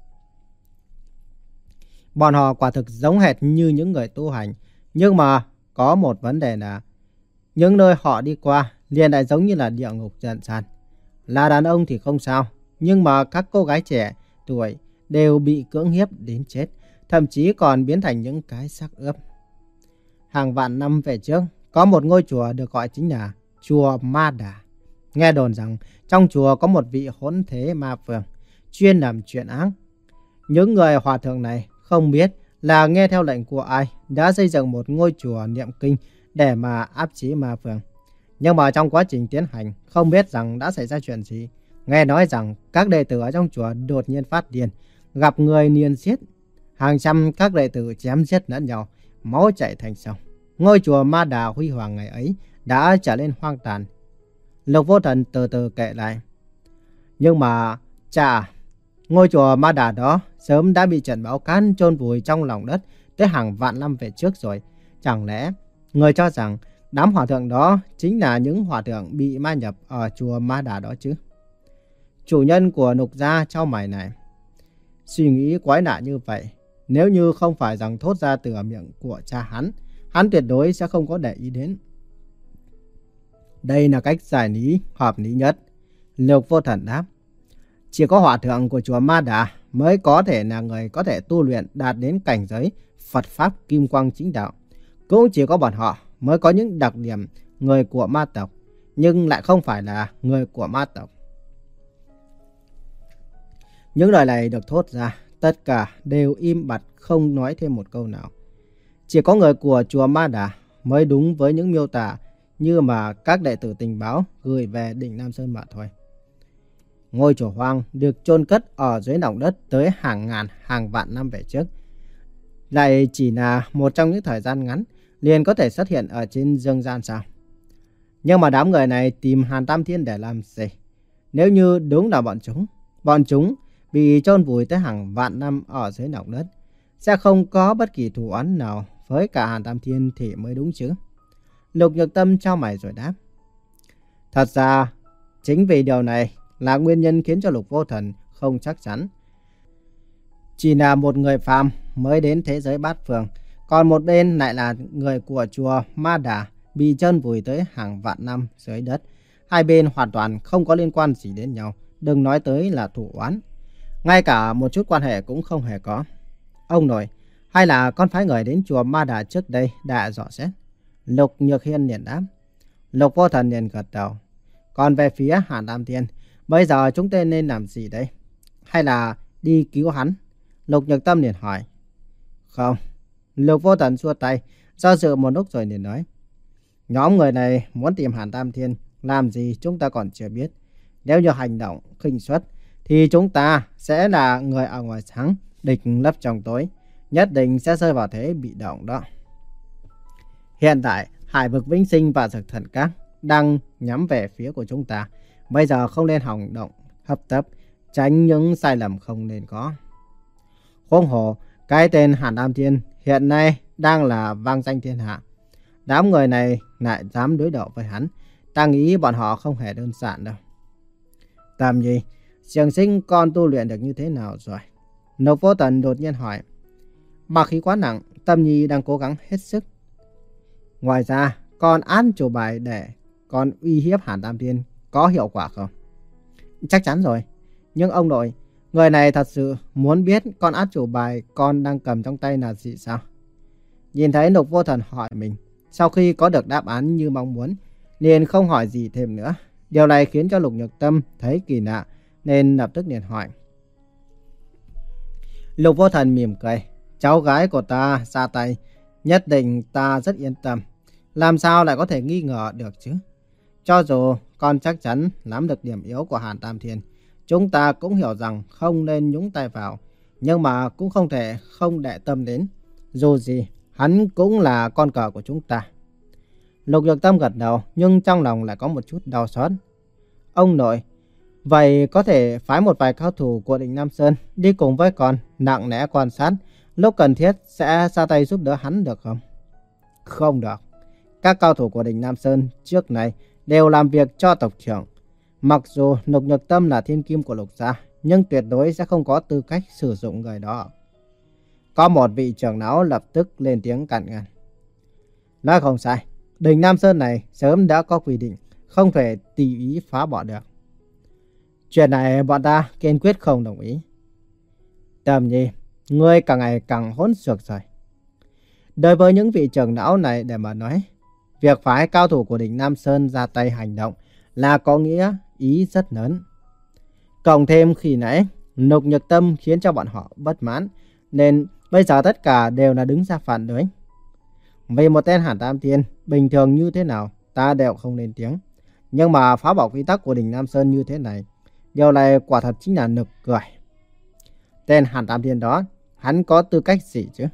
Bọn họ quả thực giống hệt như những người tu hành, nhưng mà có một vấn đề là những nơi họ đi qua liền lại giống như là địa ngục dần dần. Là đàn ông thì không sao, nhưng mà các cô gái trẻ tuổi đều bị cưỡng hiếp đến chết, thậm chí còn biến thành những cái xác ướp. Hàng vạn năm về trước, có một ngôi chùa được gọi chính là chùa Ma Đà. Nghe đồn rằng trong chùa có một vị hỗn thế ma vương chuyên làm chuyện ác. Những người hòa thượng này không biết là nghe theo lệnh của ai đã xây dựng một ngôi chùa niệm kinh để mà áp chế ma vương. Nhưng mà trong quá trình tiến hành, không biết rằng đã xảy ra chuyện gì. Nghe nói rằng các đệ tử ở trong chùa đột nhiên phát điên, gặp người niên giết. Hàng trăm các đệ tử chém giết lẫn nhau, máu chảy thành sông. Ngôi chùa Ma Đà huy hoàng ngày ấy đã trở nên hoang tàn. Lục Vô Thần từ từ kể lại. Nhưng mà, chà, ngôi chùa Ma Đà đó sớm đã bị trận bão cát chôn vùi trong lòng đất tới hàng vạn năm về trước rồi. Chẳng lẽ người cho rằng đám hòa thượng đó chính là những hòa thượng bị ma nhập ở chùa Ma Đà đó chứ? Chủ nhân của Lục gia chau mày này. Suy nghĩ quái lạ như vậy, nếu như không phải rằng thốt ra từ miệng của cha hắn, hắn tuyệt đối sẽ không có để ý đến. Đây là cách giải lý hợp lý nhất. Lục Vô Thần đáp. Chỉ có hòa thượng của chùa Ma Đà mới có thể là người có thể tu luyện đạt đến cảnh giới Phật Pháp Kim Quang chính đạo. Cũng chỉ có bọn họ mới có những đặc điểm người của ma tộc, nhưng lại không phải là người của ma tộc. Những lời này được thốt ra, tất cả đều im bặt không nói thêm một câu nào. Chỉ có người của chùa Ma Đà mới đúng với những miêu tả như mà các đệ tử tình báo gửi về đỉnh Nam Sơn mà thôi. Ngôi chùa hoang được chôn cất ở dưới lòng đất tới hàng ngàn hàng vạn năm về trước, lại chỉ là một trong những thời gian ngắn liền có thể xuất hiện ở trên dương gian sao? Nhưng mà đám người này tìm Hàn Tam Thiên để làm gì? Nếu như đúng là bọn chúng, bọn chúng bị chôn vùi tới hàng vạn năm ở dưới lòng đất, sẽ không có bất kỳ thù oán nào với cả Hàn Tam Thiên thì mới đúng chứ. Lục Nhược Tâm chau mày rồi đáp. Thật ra, chính vì điều này là nguyên nhân khiến cho Lục Vô Thần không chắc chắn. Chỉ là một người phàm mới đến thế giới bát phương, còn một bên lại là người của chùa Ma Đà bị chôn vùi tới hàng vạn năm dưới đất. Hai bên hoàn toàn không có liên quan gì đến nhau, đừng nói tới là thù oán. Ngay cả một chút quan hệ cũng không hề có. Ông nội, hay là con phái người đến chùa Ma Đà trước đây đã dò xét? Lục Nhược Hiên liền đáp. Lục Vô Thần liền gật đầu. Còn về phía Hàn Tam Thiên, bây giờ chúng ta nên làm gì đây? Hay là đi cứu hắn? Lục Nhược Tâm liền hỏi. Không. Lục Vô Thần xua tay, do dự một lúc rồi liền nói. Nhóm người này muốn tìm Hàn Tam Thiên, làm gì chúng ta còn chưa biết. Nếu như hành động khinh suất, thì chúng ta sẽ là người ở ngoài sáng, địch lấp trong tối. Nhất định sẽ rơi vào thế bị động đó. Hiện tại, Hải vực Vĩnh Sinh và Dược Thần Các đang nhắm về phía của chúng ta. Bây giờ không nên hành động hấp tấp, tránh những sai lầm không nên có. Huống hồ, cái tên Hàn Tam Thiên hiện nay đang là vang danh thiên hạ. Đám người này lại dám đối đầu với hắn, ta nghĩ bọn họ không hề đơn giản đâu. Tạm gì, Xiềng Sinh con tu luyện được như thế nào rồi? Lục Vô Thần đột nhiên hỏi. Mà khí quá nặng, Tâm Nhi đang cố gắng hết sức. Ngoài ra, còn án chủ bài để còn uy hiếp Hàn Tam Thiên có hiệu quả không? Chắc chắn rồi. Nhưng ông nội, người này thật sự muốn biết con át chủ bài con đang cầm trong tay là gì sao? Nhìn thấy Lục Vô Thần hỏi mình, sau khi có được đáp án như mong muốn, liền không hỏi gì thêm nữa. Điều này khiến cho Lục Nhược Tâm thấy kỳ lạ, nên lập tức liền hỏi. Lục Vô Thần mỉm cười. Cháu gái của ta ra tay, nhất định ta rất yên tâm. Làm sao lại có thể nghi ngờ được chứ? Cho dù con chắc chắn nắm được điểm yếu của Hàn Tam Thiên, chúng ta cũng hiểu rằng không nên nhúng tay vào. Nhưng mà cũng không thể không để tâm đến. Dù gì, hắn cũng là con cờ của chúng ta. Lục Nhược Tâm gật đầu, nhưng trong lòng lại có một chút đau xót. Ông nội, vậy có thể phái một vài cao thủ của Định Nam Sơn đi cùng với con, nặng nẽ quan sát, lúc cần thiết sẽ ra tay giúp đỡ hắn được không? Không được. Các cao thủ của Định Nam Sơn trước này đều làm việc cho tộc trưởng. Mặc dù Lục Nhược Tâm là thiên kim của Lục gia, nhưng tuyệt đối sẽ không có tư cách sử dụng người đó. Có một vị trưởng lão lập tức lên tiếng cản ngăn. Nói không sai, Định Nam Sơn này sớm đã có quy định, không thể tùy ý phá bỏ được. Chuyện này bọn ta kiên quyết không đồng ý. Tâm Nhi, ngươi càng ngày càng hỗn xược rồi. Đối với những vị trưởng lão này để mà nói, việc phái cao thủ của Định Nam Sơn ra tay hành động là có nghĩa ý rất lớn. Cộng thêm khi nãy, Lục Nhược Tâm khiến cho bọn họ bất mãn, nên bây giờ tất cả đều là đứng ra phản đối. Vì một tên Hàn Tam Thiên bình thường như thế nào, ta đều không lên tiếng. Nhưng mà phá bỏ quy tắc của Định Nam Sơn như thế này, điều này quả thật chính là nực cười. Tên Hàn Tam Thiên đó, hắn có tư cách gì chứ?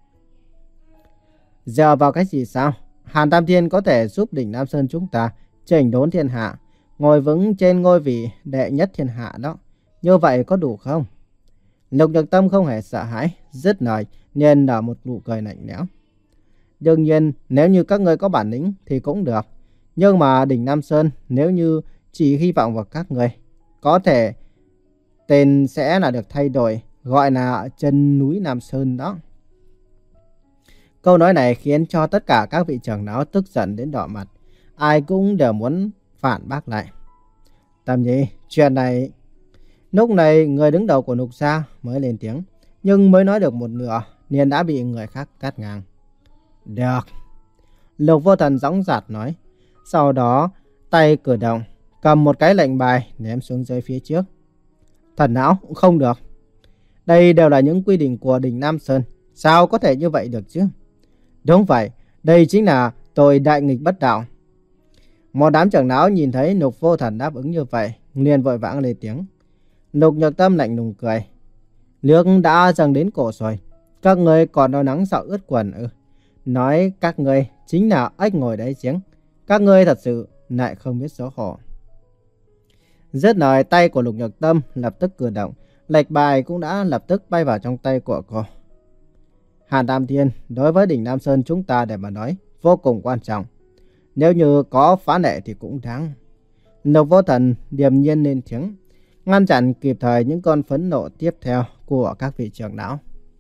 Giờ vào cái gì sao? Hàn Tam Thiên có thể giúp Định Nam Sơn chúng ta chỉnh đốn thiên hạ, ngồi vững trên ngôi vị đệ nhất thiên hạ đó. Như vậy có đủ không? Lục Nhược Tâm không hề sợ hãi, dứt lời nên nở một nụ cười lạnh lẽo. Đương nhiên, nếu như các ngươi có bản lĩnh thì cũng được. Nhưng mà Định Nam Sơn, nếu như chỉ hy vọng vào các ngươi, có thể tên sẽ là được thay đổi, gọi là chân núi Nam Sơn đó. Câu nói này khiến cho tất cả các vị trưởng lão tức giận đến đỏ mặt. Ai cũng đều muốn phản bác lại. Tâm Nhi, chuyện này... Lúc này người đứng đầu của Lục gia mới lên tiếng, nhưng mới nói được một nửa liền đã bị người khác cắt ngang. Được. Lục Vô Thần dõng dạc nói. Sau đó tay cử động, cầm một cái lệnh bài ném xuống dưới phía trước. Thần não, không được. Đây đều là những quy định của Định Nam Sơn, sao có thể như vậy được chứ? Đúng vậy, đây chính là tội đại nghịch bất đạo. Một đám trưởng lão nhìn thấy Lục Vô Thần đáp ứng như vậy, liền vội vã lên tiếng. Lục Nhược Tâm lạnh lùng cười. Nước đã dâng đến cổ rồi, các ngươi còn lo lắng sợ ướt quần ư? Nói các ngươi chính là ếch ngồi đáy giếng, các ngươi thật sự lại không biết xấu hổ. Dứt lời, tay của Lục Nhược Tâm lập tức cử động, lệnh bài cũng đã lập tức bay vào trong tay của cô. Hàn Tam Thiên, đối với đỉnh Nam Sơn chúng ta để mà nói vô cùng quan trọng. Nếu như có phá lệ thì cũng đáng. Lục Vô Thần điềm nhiên lên tiếng, ngăn chặn kịp thời những con phẫn nộ tiếp theo của các vị trưởng lão.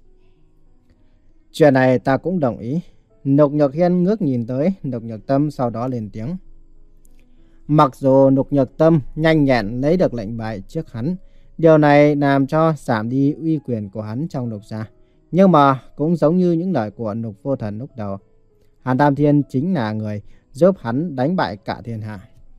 Chuyện này ta cũng đồng ý. Lục Nhược Hiên ngước nhìn tới Lục Nhược Tâm, sau đó lên tiếng. Mặc dù Lục Nhược Tâm nhanh nhẹn lấy được lệnh bài trước hắn, điều này làm cho giảm đi uy quyền của hắn trong Lục gia. Nhưng mà cũng giống như những lời của Lục Vô Thần lúc đầu, Hàn Tam Thiên chính là người giúp hắn đánh bại cả thiên hạ.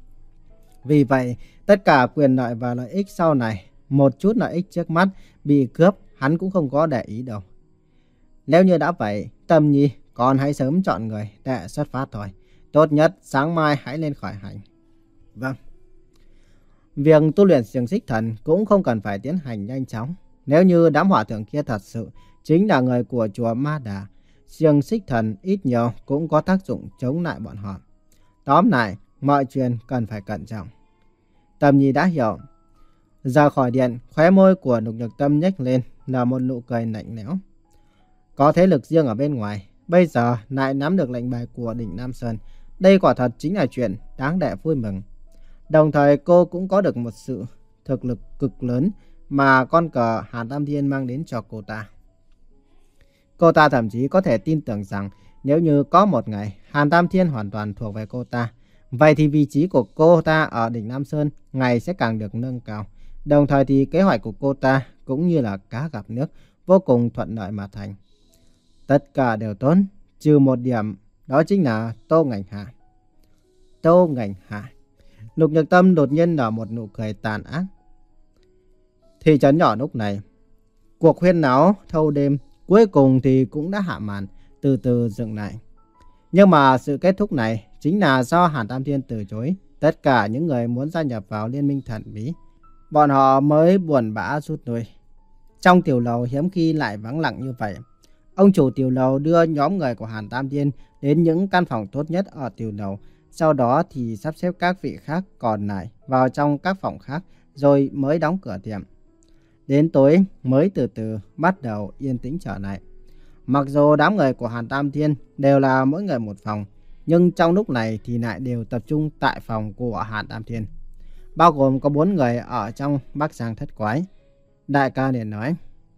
Vì vậy, tất cả quyền lợi và lợi ích sau này, một chút lợi ích trước mắt bị cướp, hắn cũng không có để ý đâu. Nếu như đã vậy, Tâm Nhi, con hãy sớm chọn người để xuất phát thôi. Tốt nhất sáng mai hãy lên khỏi hành. Vâng. Việc tu luyện xiềng xích thần cũng không cần phải tiến hành nhanh chóng. Nếu như đám hòa thượng kia thật sự chính là người của chùa Ma Đà, xiềng xích thần ít nhiều cũng có tác dụng chống lại bọn họ. Tóm lại, mọi chuyện cần phải cẩn trọng. Tâm Nhi đã hiểu. Ra khỏi điện, khóe môi của Lục Nhược Tâm nhếch lên là một nụ cười lạnh lẽo. Có thế lực riêng ở bên ngoài, bây giờ lại nắm được lệnh bài của đỉnh Nam Sơn. Đây quả thật chính là chuyện đáng để vui mừng. Đồng thời cô cũng có được một sự thực lực cực lớn mà con cờ Hàn Tam Thiên mang đến cho cô ta. Cô ta thậm chí có thể tin tưởng rằng nếu như có một ngày Hàn Tam Thiên hoàn toàn thuộc về cô ta, vậy thì vị trí của cô ta ở đỉnh Nam Sơn ngày sẽ càng được nâng cao. Đồng thời thì kế hoạch của cô ta cũng như là cá gặp nước, vô cùng thuận lợi mà thành. Tất cả đều tốt, trừ một điểm, đó chính là Tô Ngành Hà. Tô Ngành Hà. Lục Nhược Tâm đột nhiên nở một nụ cười tàn ác. Thị trấn nhỏ lúc này, cuộc huyên náo thâu đêm cuối cùng thì cũng đã hạ màn, từ từ dừng lại. Nhưng mà sự kết thúc này chính là do Hàn Tam Thiên từ chối tất cả những người muốn gia nhập vào liên minh thần bí. Bọn họ mới buồn bã rút lui. Trong tiểu lầu hiếm khi lại vắng lặng như vậy. Ông chủ tiểu lầu đưa nhóm người của Hàn Tam Thiên đến những căn phòng tốt nhất ở tiểu lầu. Sau đó thì sắp xếp các vị khác còn lại vào trong các phòng khác rồi mới đóng cửa tiệm. Đến tối mới từ từ bắt đầu yên tĩnh trở lại. Mặc dù đám người của Hàn Tam Thiên đều là mỗi người một phòng, nhưng trong lúc này thì lại đều tập trung tại phòng của Hàn Tam Thiên. Bao gồm có bốn người ở trong Bắc Giang Thất Quái. Đại ca liền nói.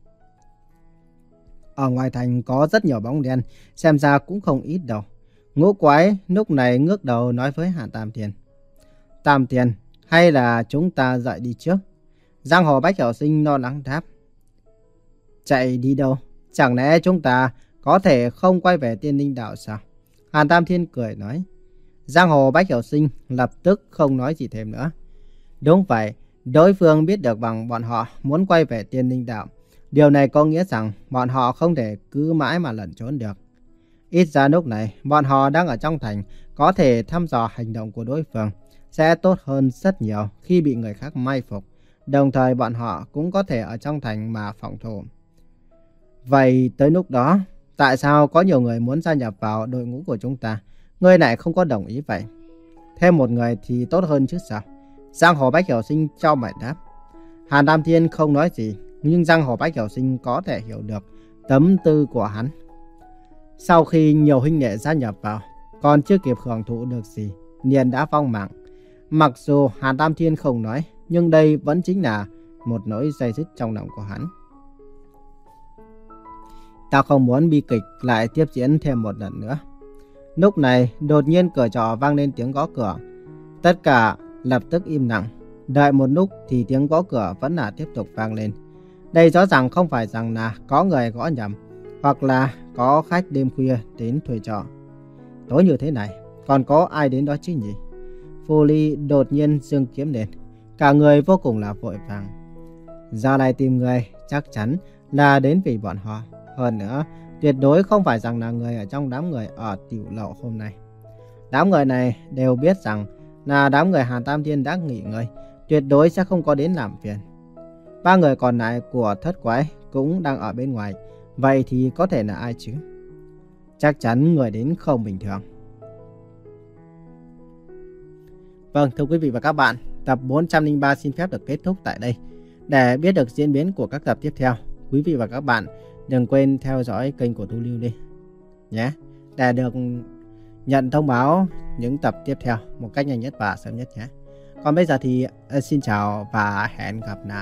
Ở ngoài thành có rất nhiều bóng đen, xem ra cũng không ít đâu. Ngũ Quái lúc này ngước đầu nói với Hàn Tam Thiên. Tam Thiên, hay là chúng ta dậy đi trước? Giang Hồ Bách Hiểu Sinh lo lắng đáp. Chạy đi đâu? Chẳng lẽ chúng ta có thể không quay về Tiên Linh Đạo sao? Hàn Tam Thiên cười nói. Giang Hồ Bách Hiểu Sinh lập tức không nói gì thêm nữa. Đúng vậy, đối phương biết được bằng bọn họ muốn quay về Tiên Linh Đạo. Điều này có nghĩa rằng bọn họ không thể cứ mãi mà lẩn trốn được. Ít ra lúc này, bọn họ đang ở trong thành, có thể thăm dò hành động của đối phương. Sẽ tốt hơn rất nhiều khi bị người khác mai phục. Đồng thời bọn họ cũng có thể ở trong thành mà phòng thủ. Vậy tới lúc đó, tại sao có nhiều người muốn gia nhập vào đội ngũ của chúng ta? Người này không có đồng ý vậy. Thêm một người thì tốt hơn chứ sao? Giang Hồ Bách Hiểu Sinh cho mày đáp. Hàn Tam Thiên không nói gì, nhưng Giang Hồ Bách Hiểu Sinh có thể hiểu được tâm tư của hắn. Sau khi nhiều huynh đệ gia nhập vào, còn chưa kịp hưởng thụ được gì, liền đã vong mạng. Mặc dù Hàn Tam Thiên không nói, nhưng đây vẫn chính là một nỗi day dứt trong lòng của hắn. Ta không muốn bi kịch lại tiếp diễn thêm một lần nữa. Lúc này, đột nhiên cửa trọ vang lên tiếng gõ cửa. Tất cả lập tức im lặng. Đợi một lúc thì tiếng gõ cửa vẫn là tiếp tục vang lên. Đây rõ ràng không phải rằng là có người gõ nhầm, hoặc là có khách đêm khuya đến thuê trọ. Tối như thế này, còn có ai đến đó chứ nhỉ? Phù Ly đột nhiên giương kiếm lên, cả người vô cùng là vội vàng. Ra này tìm người, chắc chắn là đến vì bọn họ. Hơn nữa, tuyệt đối không phải rằng là người ở trong đám người ở tiểu lầu hôm nay. Đám người này đều biết rằng là đám người Hàn Tam Thiên đã nghỉ ngơi, tuyệt đối sẽ không có đến làm phiền. Ba người còn lại của Thất Quái cũng đang ở bên ngoài, vậy thì có thể là ai chứ? Chắc chắn người đến không bình thường. Vâng, thưa quý vị và các bạn, tập bốn trăm lẻ ba xin phép được kết thúc tại đây. Để biết được diễn biến của các tập tiếp theo, quý vị và các bạn đừng quên theo dõi kênh của Thu Lưu đi nhé, để được nhận thông báo những tập tiếp theo một cách nhanh nhất và sớm nhất nhé. Còn bây giờ thì xin chào và hẹn gặp lại.